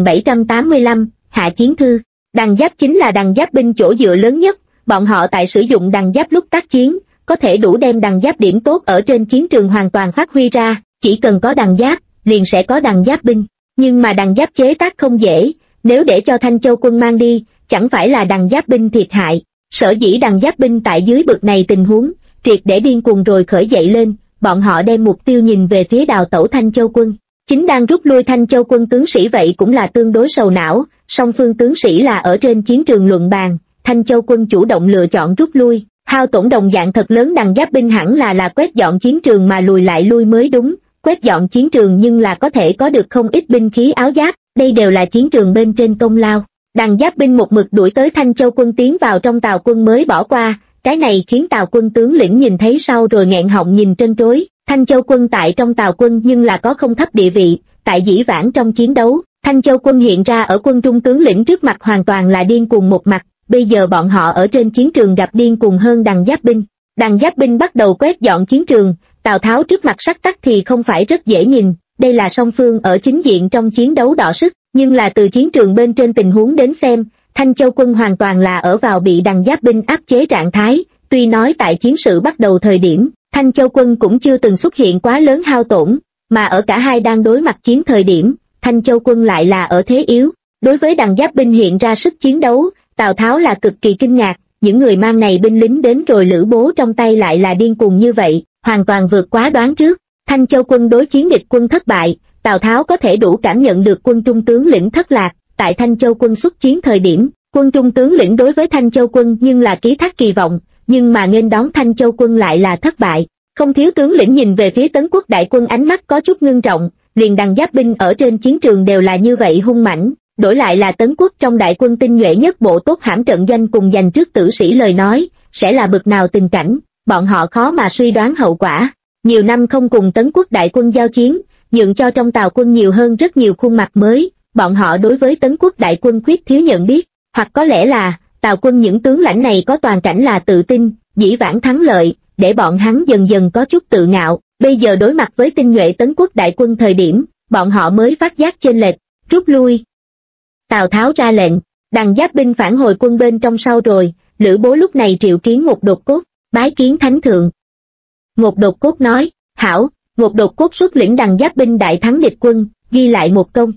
2785, Hạ Chiến Thư. Đằng giáp chính là đằng giáp binh chỗ dựa lớn nhất, bọn họ tại sử dụng đằng giáp lúc tác chiến, có thể đủ đem đằng giáp điểm tốt ở trên chiến trường hoàn toàn phát huy ra, chỉ cần có đằng giáp, liền sẽ có đằng giáp binh. Nhưng mà đằng giáp chế tác không dễ, nếu để cho Thanh Châu quân mang đi, chẳng phải là đằng giáp binh thiệt hại. Sở dĩ đằng giáp binh tại dưới bực này tình huống, triệt để điên cuồng rồi khởi dậy lên, bọn họ đem mục tiêu nhìn về phía đào tẩu Thanh Châu quân. Chính đang rút lui Thanh Châu quân tướng sĩ vậy cũng là tương đối sầu não, song phương tướng sĩ là ở trên chiến trường luận bàn, Thanh Châu quân chủ động lựa chọn rút lui, hao tổn đồng dạng thật lớn đằng giáp binh hẳn là quét dọn chiến trường mà lùi lại lui mới đúng, quét dọn chiến trường nhưng là có thể có được không ít binh khí áo giáp, đây đều là chiến trường bên trên công lao. Đằng giáp binh một mực đuổi tới Thanh Châu quân tiến vào trong Tào quân mới bỏ qua, cái này khiến Tào quân tướng lĩnh nhìn thấy sau rồi nghẹn họng nhìn trân trối. Thanh Châu quân tại trong Tào quân nhưng là có không thấp địa vị, tại dĩ vãng trong chiến đấu, Thanh Châu quân hiện ra ở quân trung tướng lĩnh trước mặt hoàn toàn là điên cuồng một mặt, bây giờ bọn họ ở trên chiến trường gặp điên cuồng hơn đằng giáp binh. Đằng giáp binh bắt đầu quét dọn chiến trường, Tào Tháo trước mặt sắc tắc thì không phải rất dễ nhìn, đây là song phương ở chính diện trong chiến đấu đọ sức, nhưng là từ chiến trường bên trên tình huống đến xem, Thanh Châu quân hoàn toàn là ở vào bị đằng giáp binh áp chế trạng thái, tuy nói tại chiến sự bắt đầu thời điểm, Thanh Châu quân cũng chưa từng xuất hiện quá lớn hao tổn, mà ở cả hai đang đối mặt chiến thời điểm, Thanh Châu quân lại là ở thế yếu. Đối với đằng giáp binh hiện ra sức chiến đấu, Tào Tháo là cực kỳ kinh ngạc, những người mang này binh lính đến rồi Lữ Bố trong tay lại là điên cuồng như vậy, hoàn toàn vượt quá đoán trước. Thanh Châu quân đối chiến địch quân thất bại, Tào Tháo có thể đủ cảm nhận được quân trung tướng lĩnh thất lạc, tại Thanh Châu quân xuất chiến thời điểm, quân trung tướng lĩnh đối với Thanh Châu quân nhưng là ký thác kỳ vọng, nhưng mà nghênh đón Thanh Châu quân lại là thất bại. Không thiếu tướng lĩnh nhìn về phía Tấn Quốc đại quân ánh mắt có chút ngưng trọng, liền đằng giáp binh ở trên chiến trường đều là như vậy hung mãnh, đổi lại là Tấn Quốc trong đại quân tinh nhuệ nhất bộ tốt hãm trận doanh cùng giành trước tử sĩ lời nói, sẽ là bực nào tình cảnh, bọn họ khó mà suy đoán hậu quả. Nhiều năm không cùng Tấn Quốc đại quân giao chiến, nhượng cho trong Tào quân nhiều hơn rất nhiều khuôn mặt mới, bọn họ đối với Tấn Quốc đại quân khuyết thiếu nhận biết, hoặc có lẽ là Tào quân những tướng lãnh này có toàn cảnh là tự tin, dĩ vãng thắng lợi, để bọn hắn dần dần có chút tự ngạo, bây giờ đối mặt với tinh nhuệ Tấn Quốc đại quân thời điểm, bọn họ mới phát giác chênh lệch, rút lui. Tào Tháo ra lệnh, đằng giáp binh phản hồi quân bên trong sau rồi, Lữ Bố lúc này triệu kiến Ngột Đột Cốt, bái kiến thánh thượng. Ngột Đột Cốt nói, hảo. Ngột Đột Cốt xuất lĩnh đằng giáp binh đại thắng địch quân, ghi lại một công.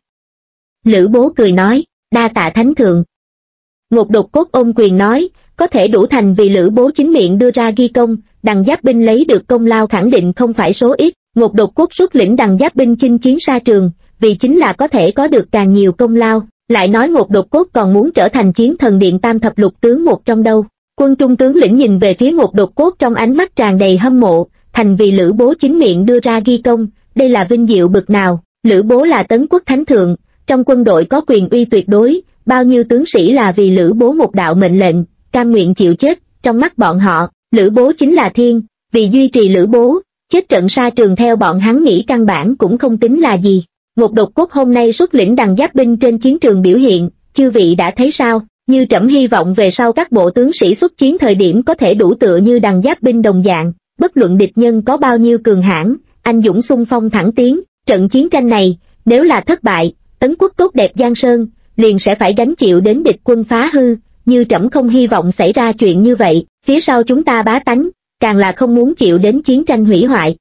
Lữ Bố cười nói, đa tạ thánh thượng. Ngột Đột Cốt ôm quyền nói, có thể đủ thành vì Lữ Bố chính miệng đưa ra ghi công, đằng giáp binh lấy được công lao khẳng định không phải số ít. Ngột Đột Cốt xuất lĩnh đằng giáp binh chinh chiến xa trường, vì chính là có thể có được càng nhiều công lao, lại nói Ngột Đột Cốt còn muốn trở thành chiến thần điện tam thập lục tướng một trong đâu. Quân trung tướng lĩnh nhìn về phía Ngột Đột Cốt trong ánh mắt tràn đầy hâm mộ, thành vì Lữ Bố chính miệng đưa ra ghi công, đây là vinh diệu bực nào. Lữ Bố là Tấn Quốc thánh thượng, trong quân đội có quyền uy tuyệt đối, bao nhiêu tướng sĩ là vì Lữ Bố một đạo mệnh lệnh, cam nguyện chịu chết, trong mắt bọn họ, Lữ Bố chính là thiên, vì duy trì Lữ Bố, chết trận sa trường theo bọn hắn nghĩ căn bản cũng không tính là gì. Ngột Đột Cốt hôm nay xuất lĩnh đằng giáp binh trên chiến trường biểu hiện, chư vị đã thấy sao, như trẫm hy vọng về sau các bộ tướng sĩ xuất chiến thời điểm có thể đủ tựa như đằng giáp binh đồng dạng, bất luận địch nhân có bao nhiêu cường hãn, anh dũng xung phong thẳng tiến, trận chiến tranh này, nếu là thất bại, Tấn Quốc tốt đẹp Giang Sơn, liền sẽ phải gánh chịu đến địch quân phá hư, như trẫm không hy vọng xảy ra chuyện như vậy, phía sau chúng ta bá tánh, càng là không muốn chịu đến chiến tranh hủy hoại.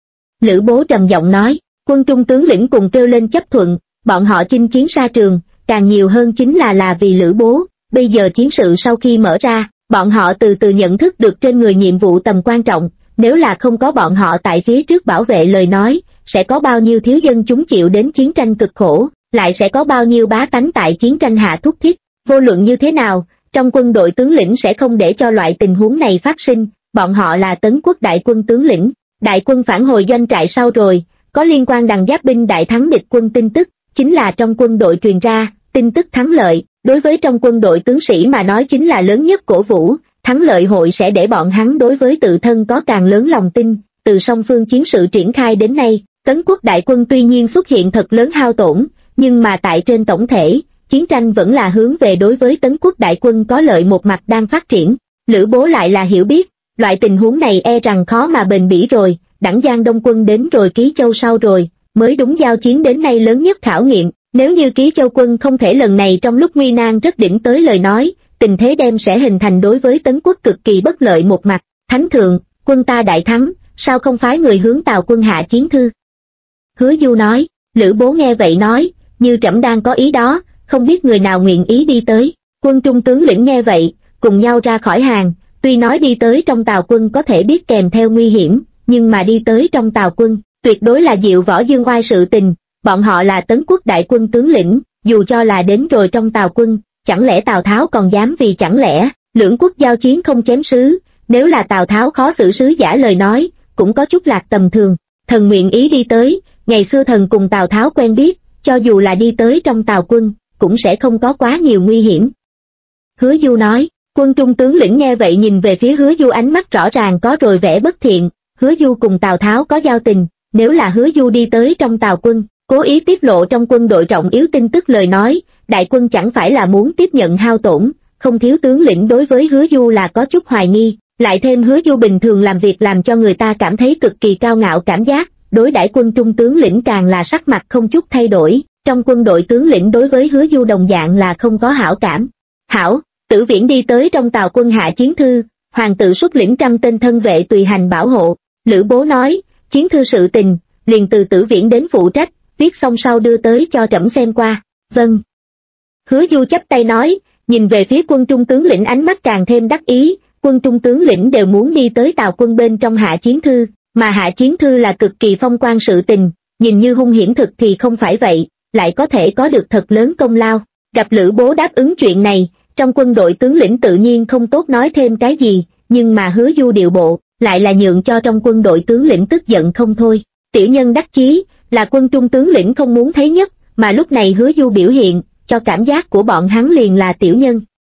Lữ Bố trầm giọng nói, quân trung tướng lĩnh cùng kêu lên chấp thuận, bọn họ chinh chiến sa trường, càng nhiều hơn chính là vì Lữ Bố, bây giờ chiến sự sau khi mở ra, bọn họ từ từ nhận thức được trên người nhiệm vụ tầm quan trọng, nếu là không có bọn họ tại phía trước bảo vệ lời nói, sẽ có bao nhiêu thiếu dân chúng chịu đến chiến tranh cực khổ, lại sẽ có bao nhiêu bá tánh tại chiến tranh hạ thúc thiết. Vô luận như thế nào, trong quân đội tướng lĩnh sẽ không để cho loại tình huống này phát sinh, bọn họ là Tấn Quốc đại quân tướng lĩnh. Đại quân phản hồi doanh trại sau rồi, có liên quan đằng giáp binh đại thắng địch quân tin tức, chính là trong quân đội truyền ra, tin tức thắng lợi, đối với trong quân đội tướng sĩ mà nói chính là lớn nhất cổ vũ, thắng lợi hội sẽ để bọn hắn đối với tự thân có càng lớn lòng tin. Từ song phương chiến sự triển khai đến nay, Tấn Quốc đại quân tuy nhiên xuất hiện thật lớn hao tổn, nhưng mà tại trên tổng thể, chiến tranh vẫn là hướng về đối với Tấn Quốc đại quân có lợi một mặt đang phát triển. Lữ Bố lại là hiểu biết, loại tình huống này e rằng khó mà bền bỉ rồi, đẳng Giang Đông quân đến rồi Ký Châu sau rồi, mới đúng giao chiến đến nay lớn nhất khảo nghiệm, nếu như Ký Châu quân không thể lần này trong lúc nguy nan rất đỉnh tới lời nói, tình thế đem sẽ hình thành đối với Tấn Quốc cực kỳ bất lợi một mặt. Thánh thượng, quân ta đại thắng, sao không phái người hướng Tào quân hạ chiến thư? Hứa Du nói. Lữ Bố nghe vậy nói, như trẫm đang có ý đó, không biết người nào nguyện ý đi tới. Quân trung tướng lĩnh nghe vậy, cùng nhau ra khỏi hàng, tuy nói đi tới trong Tào quân có thể biết kèm theo nguy hiểm, nhưng mà đi tới trong Tào quân, tuyệt đối là diệu võ dương oai sự tình, bọn họ là Tấn Quốc đại quân tướng lĩnh, dù cho là đến rồi trong Tào quân, chẳng lẽ Tào Tháo còn dám vì chẳng lẽ, lưỡng quốc giao chiến không chém sứ, nếu là Tào Tháo khó xử sứ giả lời nói, cũng có chút lạc tầm thường, thần nguyện ý đi tới, ngày xưa thần cùng Tào Tháo quen biết, cho dù là đi tới trong Tào quân, cũng sẽ không có quá nhiều nguy hiểm. Hứa Du nói, quân trung tướng lĩnh nghe vậy nhìn về phía Hứa Du ánh mắt rõ ràng có rồi vẻ bất thiện, Hứa Du cùng Tào Tháo có giao tình, nếu là Hứa Du đi tới trong Tào quân, cố ý tiết lộ trong quân đội trọng yếu tin tức lời nói, đại quân chẳng phải là muốn tiếp nhận hao tổn, không thiếu tướng lĩnh đối với Hứa Du là có chút hoài nghi, lại thêm Hứa Du bình thường làm việc làm cho người ta cảm thấy cực kỳ cao ngạo cảm giác, đối đãi quân trung tướng lĩnh càng là sắc mặt không chút thay đổi, trong quân đội tướng lĩnh đối với Hứa Du đồng dạng là không có hảo cảm. Hảo, Tử Viễn đi tới trong Tào quân hạ chiến thư, hoàng tự xuất lĩnh 100 tên thân vệ tùy hành bảo hộ. Lữ Bố nói, chiến thư sự tình, liền từ Tử Viễn đến phụ trách, viết xong sau đưa tới cho trẫm xem qua. Vâng. Hứa Du chắp tay nói, nhìn về phía quân trung tướng lĩnh ánh mắt càng thêm đắc ý, quân trung tướng lĩnh đều muốn đi tới Tào quân bên trong hạ chiến thư, mà hạ chiến thư là cực kỳ phong quan sự tình, nhìn như hung hiểm thực thì không phải vậy, lại có thể có được thật lớn công lao. Gặp Lữ Bố đáp ứng chuyện này, trong quân đội tướng lĩnh tự nhiên không tốt nói thêm cái gì, nhưng mà Hứa Du điệu bộ, lại là nhượng cho trong quân đội tướng lĩnh tức giận không thôi. Tiểu nhân đắc chí, là quân trung tướng lĩnh không muốn thấy nhất, mà lúc này Hứa Du biểu hiện, cho cảm giác của bọn hắn liền là tiểu nhân.